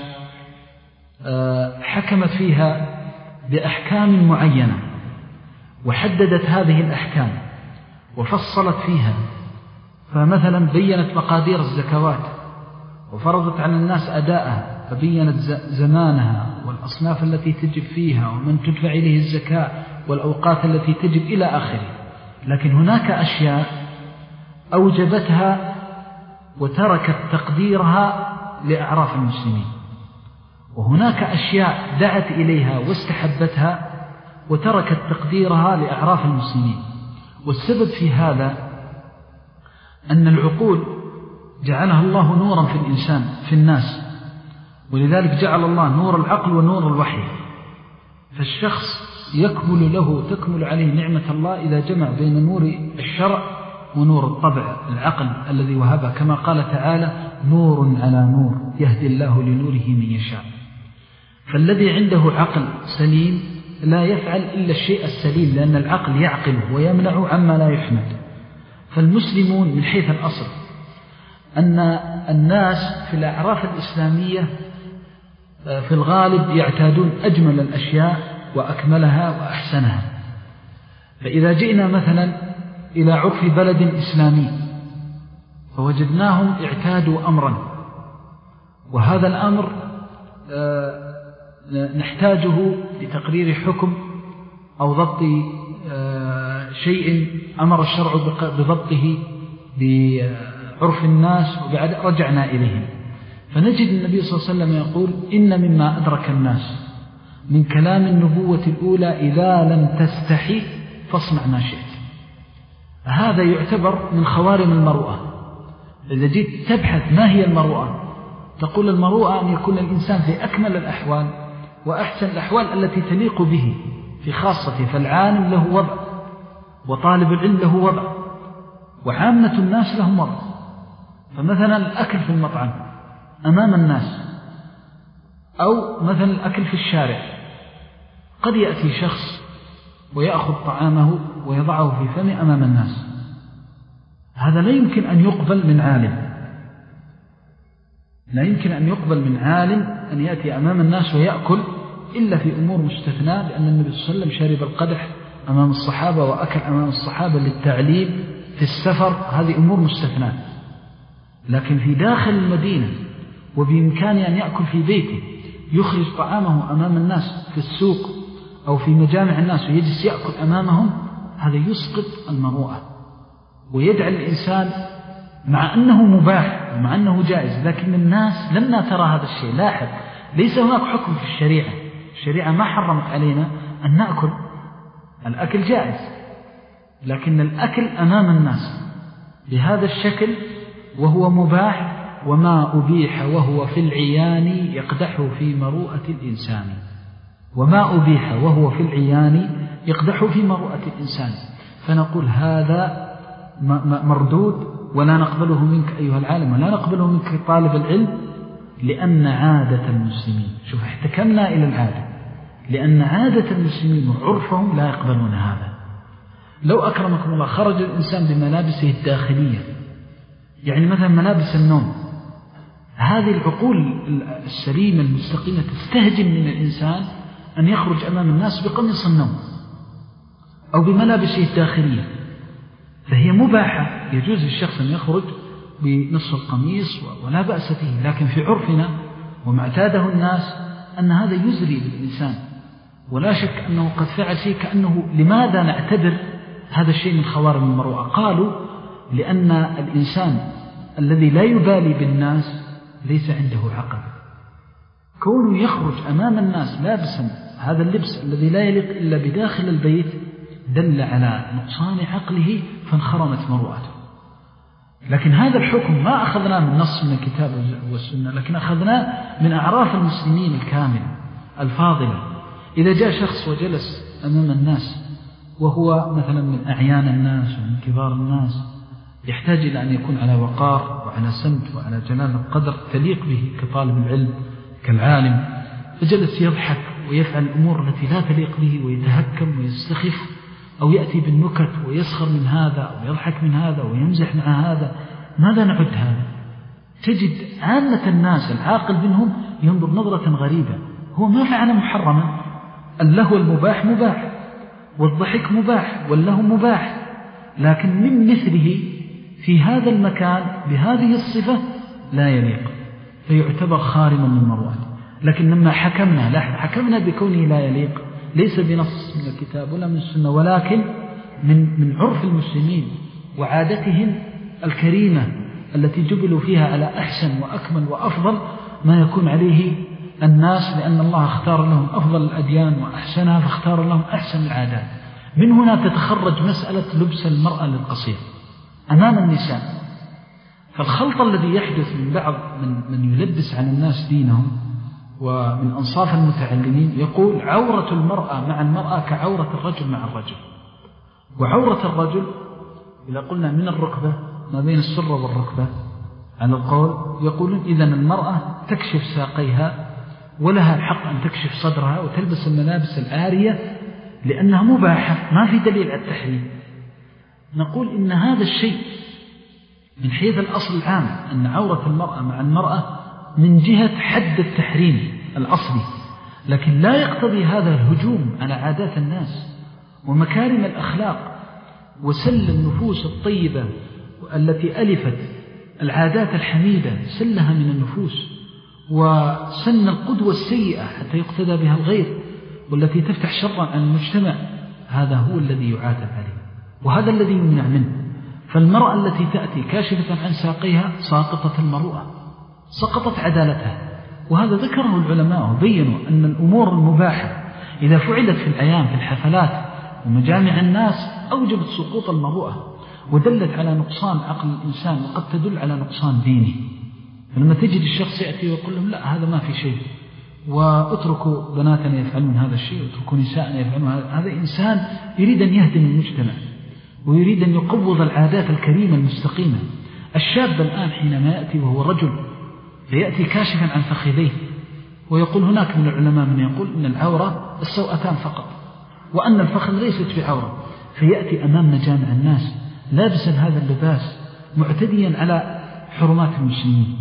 حكمت فيها بأحكام معينة، وحددت هذه الأحكام وفصلت فيها. فمثلا بيّنت مقادير الزكوات وفرضت على الناس أداءها، فبيّنت زمانها والأصناف التي تجب فيها ومن تدفع إليه الزكاة والأوقات التي تجب إلى آخره. لكن هناك أشياء أوجبتها وتركت تقديرها لأعراف المسلمين، وهناك أشياء دعت إليها واستحبتها وتركت تقديرها لأعراف المسلمين. والسبب في هذا أن العقول جعلها الله نورا في الإنسان في الناس، ولذلك جعل الله نور العقل ونور الوحي. فالشخص يكمل له تكمل عليه نعمة الله إذا جمع بين نور الشرع ونور الطبع العقل الذي وهبه، كما قال تعالى: نور على نور يهدي الله لنوره من يشاء. فالذي عنده عقل سليم لا يفعل إلا الشيء السليم، لأن العقل يعقله ويمنع عما لا يحمد. فالمسلمون من حيث الأصل أن الناس في الأعراف الإسلامية في الغالب يعتادون أجمل الأشياء وأكملها وأحسنها. فإذا جئنا مثلا إلى عرف بلد إسلامي فوجدناهم اعتادوا أمرا، وهذا الأمر نحتاجه لتقرير حكم أو ضبط شيء أمر الشرع بضبطه بعرف الناس، وبعد رجعنا إليهم فنجد النبي صلى الله عليه وسلم يقول: إن مما أدرك الناس من كلام النبوة الأولى إذا لم تستحي فاصنع ما شئت. هذا يعتبر من خوارم المروءة. إذا جيت تبحث ما هي المروءة، تقول المروءة أن يكون الإنسان في أكمل الأحوال وأحسن الأحوال التي تليق به في خاصته. فالعالم له وضع، وطالب العلم له وضع، وعامة الناس لهم وضع. فمثلا الأكل في المطعم أمام الناس، أو مثلا الأكل في الشارع، قد يأتي شخص ويأخذ طعامه ويضعه في فمه أمام الناس، هذا لا يمكن أن يقبل من عالم، لا يمكن أن يقبل من عالم أن يأتي أمام الناس ويأكل إلا في أمور مستثناة، لأن النبي صلى الله عليه وسلم شرب القدح أمام الصحابة وأكل أمام الصحابة للتعليم في السفر، هذه أمور مستثناة. لكن في داخل المدينة وبإمكانه أن يأكل في بيته، يخرج طعامه أمام الناس في السوق أو في مجامع الناس ويجلس يأكل أمامهم، هذا يسقط المروءة ويجعل الإنسان مع أنه مباح ومع أنه جائز، لكن الناس لما ترى هذا الشيء. لاحظ، ليس هناك حكم في الشريعة، الشريعة ما حرمت علينا أن نأكل، الأكل جائز، لكن الأكل أمام الناس بهذا الشكل وهو مباح، وما أبيح وهو في العيان يقدح في مروءة الإنسان، وما أبيح وهو في العيان يقدح في مروءة الإنسان. فنقول هذا مردود ولا نقبله منك أيها العالم، ولا نقبله منك طالب العلم، لأن عادة المسلمين، شوف احتكمنا إلى العادة، لأن عادة المسلمين وعرفهم لا يقبلون هذا. لو أكرمكم الله خرج الإنسان بملابسه الداخلية، يعني مثلا ملابس النوم، هذه العقول السليمة المستقيمة تستهجن من الإنسان أن يخرج أمام الناس بقميص النوم أو بملابسه الداخلية، فهي مباحة، يجوز للشخص أن يخرج بنصف القميص ولا بأس فيه. لكن في عرفنا وما اعتاده الناس أن هذا يزري بالإنسان، ولا شك أنه قد فعل شيء كأنه لماذا نعتبر هذا الشيء من خوارم المروءة؟ قالوا لأن الإنسان الذي لا يبالي بالناس ليس عنده عقل، كونه يخرج أمام الناس لابسا هذا اللبس الذي لا يليق إلا بداخل البيت دل على نقصان عقله، فانخرمت مروءته. لكن هذا الحكم ما أخذناه من نص من الكتاب والسنة، لكن أخذناه من أعراف المسلمين الكامل الفاضلة. إذا جاء شخص وجلس أمام الناس وهو مثلا من أعيان الناس ومن كبار الناس، يحتاج إلى أن يكون على وقار وعلى سمت وعلى جلال القدر تليق به كطالب العلم كالعالم، فجلس يضحك ويفعل الأمور التي لا تليق به ويتهكم ويستخف، أو يأتي بالنكت ويسخر من هذا ويضحك من هذا ويمزح مع هذا. ماذا نعد هذا؟ تجد عامة الناس العاقل منهم ينظر نظرة غريبة، هو ما فعل محرما، اللهو المباح مباح والضحك مباح واللهو مباح، لكن من مثله في هذا المكان بهذه الصفة لا يليق، فيعتبر خارما من مروءته. لكن لما حكمنا، لاحظ، حكمنا بكونه لا يليق ليس بنص من الكتاب ولا من السنة، ولكن من من عرف المسلمين وعادتهم الكريمة التي جبلوا فيها على أحسن وأكمل وأفضل ما يكون عليه الناس، لأن الله اختار لهم أفضل الأديان وأحسنها، فاختار لهم أحسن العادات. من هنا تتخرج مسألة لبس المرأة للقصير أمام النساء. فالخلط الذي يحدث من بعض من, من يلبس على الناس دينهم ومن أنصاف المتعلمين يقول عورة المرأة مع المرأة كعورة الرجل مع الرجل، وعورة الرجل إذا قلنا من الركبة ما بين السرة والركبة على القول، يقولون إذن المرأة تكشف ساقيها ولها الحق أن تكشف صدرها وتلبس الملابس العارية لأنها مباحة، ما في دليل على التحريم. نقول إن هذا الشيء من حيث الأصل العام أن عورة المرأة مع المرأة من جهة حد التحريم الأصلي، لكن لا يقتضي هذا الهجوم على عادات الناس ومكارم الأخلاق وسل النفوس الطيبة التي ألفت العادات الحميدة، سلها من النفوس وسن القدوة السيئة حتى يقتدى بها الغير والتي تفتح شرا عن المجتمع. هذا هو الذي يعاتب عليه وهذا الذي يمنع منه. فالمرأة التي تأتي كاشفة عن ساقيها ساقطة المروءة، سقطت عدالتها. وهذا ذكره العلماء وبينوا أن الأمور المباحة إذا فعلت في الأيام في الحفلات ومجامع الناس أوجبت سقوط المروءة ودلت على نقصان عقل الإنسان وقد تدل على نقصان دينه. فلما تجد الشخص يأتي ويقول لهم لا هذا ما في شيء واتركوا بناتنا يفعلون هذا الشيء واتركوا نساءنا يفعلون هذا، هذا إنسان يريد أن يهدم المجتمع ويريد أن يقوض العادات الكريمة المستقيمة. الشاب الآن حينما يأتي وهو رجل فيأتي كاشفا عن فخذيه ويقول هناك من العلماء من يقول إن العورة السوأتان فقط وأن الفخذ ليست بعورة، فيأتي أمام مجامع الناس لابسا هذا اللباس معتديا على حرمات المسلمين،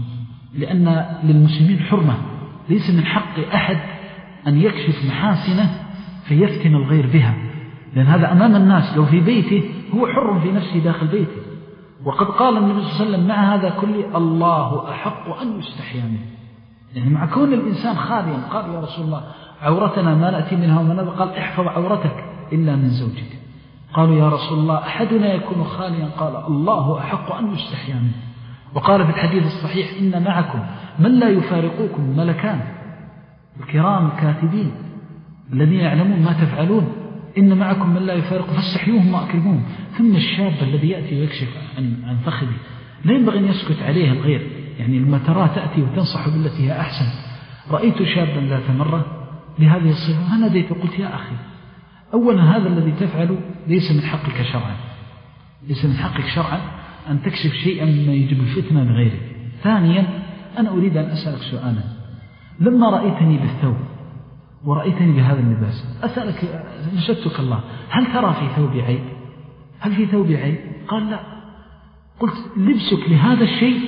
لأن للمسلمين حرمة، ليس من حق أحد أن يكشف محاسنه فيفتن الغير بها، لأن هذا أمام الناس. لو في بيته هو حر في نفسه داخل بيته. وقد قال النبي صلى الله عليه وسلم مع هذا كله الله أحق أن يستحيا منه، يعني مع كون الإنسان خاليا قال يا رسول الله عورتنا ما نأتي منها وما نبقى، قال احفظ عورتك إلا من زوجك. قالوا يا رسول الله أحدنا يكون خاليا، قال الله أحق أن يستحيا منه. وقال في الحديث الصحيح إن معكم من لا يفارقوكم ملكان الكرام الكاتبين الذين يعلمون ما تفعلون، إن معكم من لا يفارق فاستحيوهم وأكرموهم. ثم الشاب الذي يأتي ويكشف عن عن فخذه لا ينبغي أن يسكت عليه الغير، يعني لما ترى تأتي وتنصح بالتي هي أحسن. رأيت شابا ذات مرة بهذه الصفة أنا ديت وقلت يا أخي أولا هذا الذي تفعله ليس من حقك شرعا، ليس من حقك شرعا أن تكشف شيئا مما يجب الفتنة لغيرك. ثانيا أنا أريد أن أسألك سؤالا، لما رأيتني بالثوب ورأيتني بهذا اللباس أسألك نشدتك الله هل ترى في ثوبي عيب؟ هل في ثوبي عيب؟ قال لا. قلت لبسك لهذا الشيء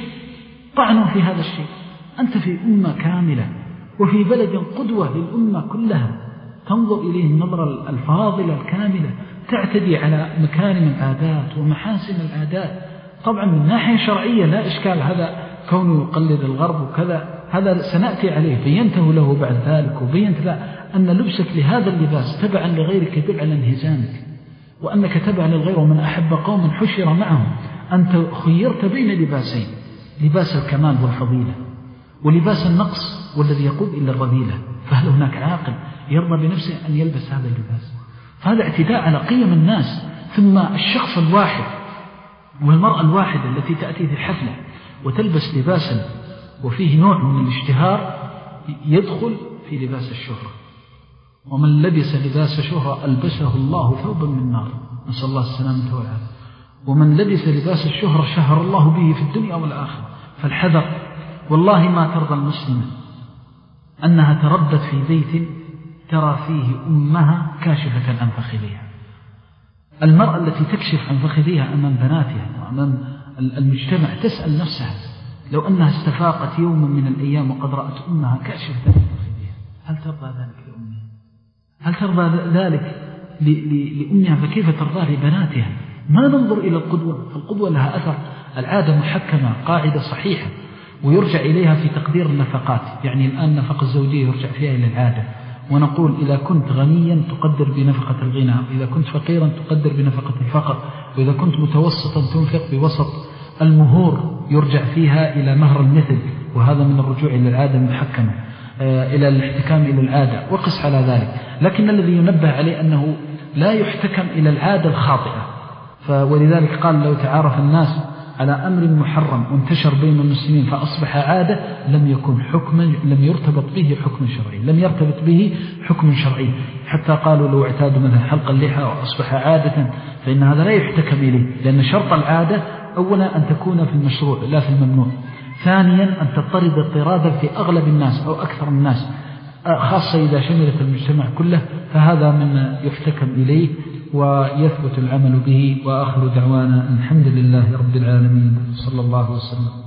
طعن في هذا الشيء، أنت في أمة كاملة وفي بلد قدوة للأمة كلها تنظر إليه النظرة الفاضلة الكاملة، تعتدي على مكارم العادات ومحاسن العادات. طبعا من ناحية شرعية لا إشكال، هذا كونه يقلد الغرب وكذا هذا سنأتي عليه، بينته له بعد ذلك وبينت له أن لبسك لهذا اللباس تبعا لغيرك يدل على انهزامك وأنك تبع للغير. ومن أحب قوم حشر معهم، أنت خيرت بين لباسين، لباس الكمال والفضيلة ولباس النقص والذي يقود إلى الرذيلة. فهل هناك عاقل يرضى بنفسه أن يلبس هذا اللباس؟ فهذا اعتداء على قيم الناس. ثم الشخص الواحد والمرأة الواحدة التي تأتي في الحفلة وتلبس لباسا وفيه نوع من الاشتهار يدخل في لباس الشهرة، ومن لبس لباس شهرة ألبسه الله ثوبا من نار، نسأل الله السلامة والعافية. ومن لبس لباس الشهرة شهر الله به في الدنيا والآخرة. فالحذر، والله ما ترضى المسلمة أنها تربت في بيت ترى فيه أمها كاشفة عن فخذها. المرأة التي تكشف عن فخذها أمام بناتها وأمام المجتمع تسأل نفسها لو أنها استفاقت يوما من الأيام وقد رأت أمها كاشفة عن فخذها هل ترضى ذلك لأمها؟ هل ترضى ذلك لأمها؟ فكيف ترضى لبناتها؟ ما ننظر إلى القدوة، فالقدوة لها أثر. العادة محكمة قاعدة صحيحة ويرجع إليها في تقدير النفقات، يعني الآن النفقة الزوجية يرجع فيها إلى العادة، ونقول إذا كنت غنيا تقدر بنفقة الغنى، وإذا كنت فقيرا تقدر بنفقة الفقر، وإذا كنت متوسطا تنفق بوسط. المهور يرجع فيها إلى مهر المثل، وهذا من الرجوع إلى العادة المحكمة، إلى الاحتكام إلى العادة، وقس على ذلك. لكن الذي ينبه عليه أنه لا يحتكم إلى العادة الخاطئة. ولذلك قال لو تعارف الناس على أمر محرم وانتشر بين المسلمين فأصبح عادة لم يكن حكما، لم يرتبط به حكم شرعي، لم يرتبط به حكم شرعي. حتى قالوا لو اعتادوا مثلا حلق اللحى وأصبح عادة فإن هذا لا يحتكم إليه، لأن شرط العادة أولا أن تكون في المشروع لا في الممنوع، ثانيا أن تضطرد اضطرادا في أغلب الناس أو أكثر الناس. خاصة إذا شملت المجتمع كله، فهذا مما يحتكم إليه ويثبت العمل به. وآخر دعوانا الحمد لله رب العالمين، صلى الله وسلم.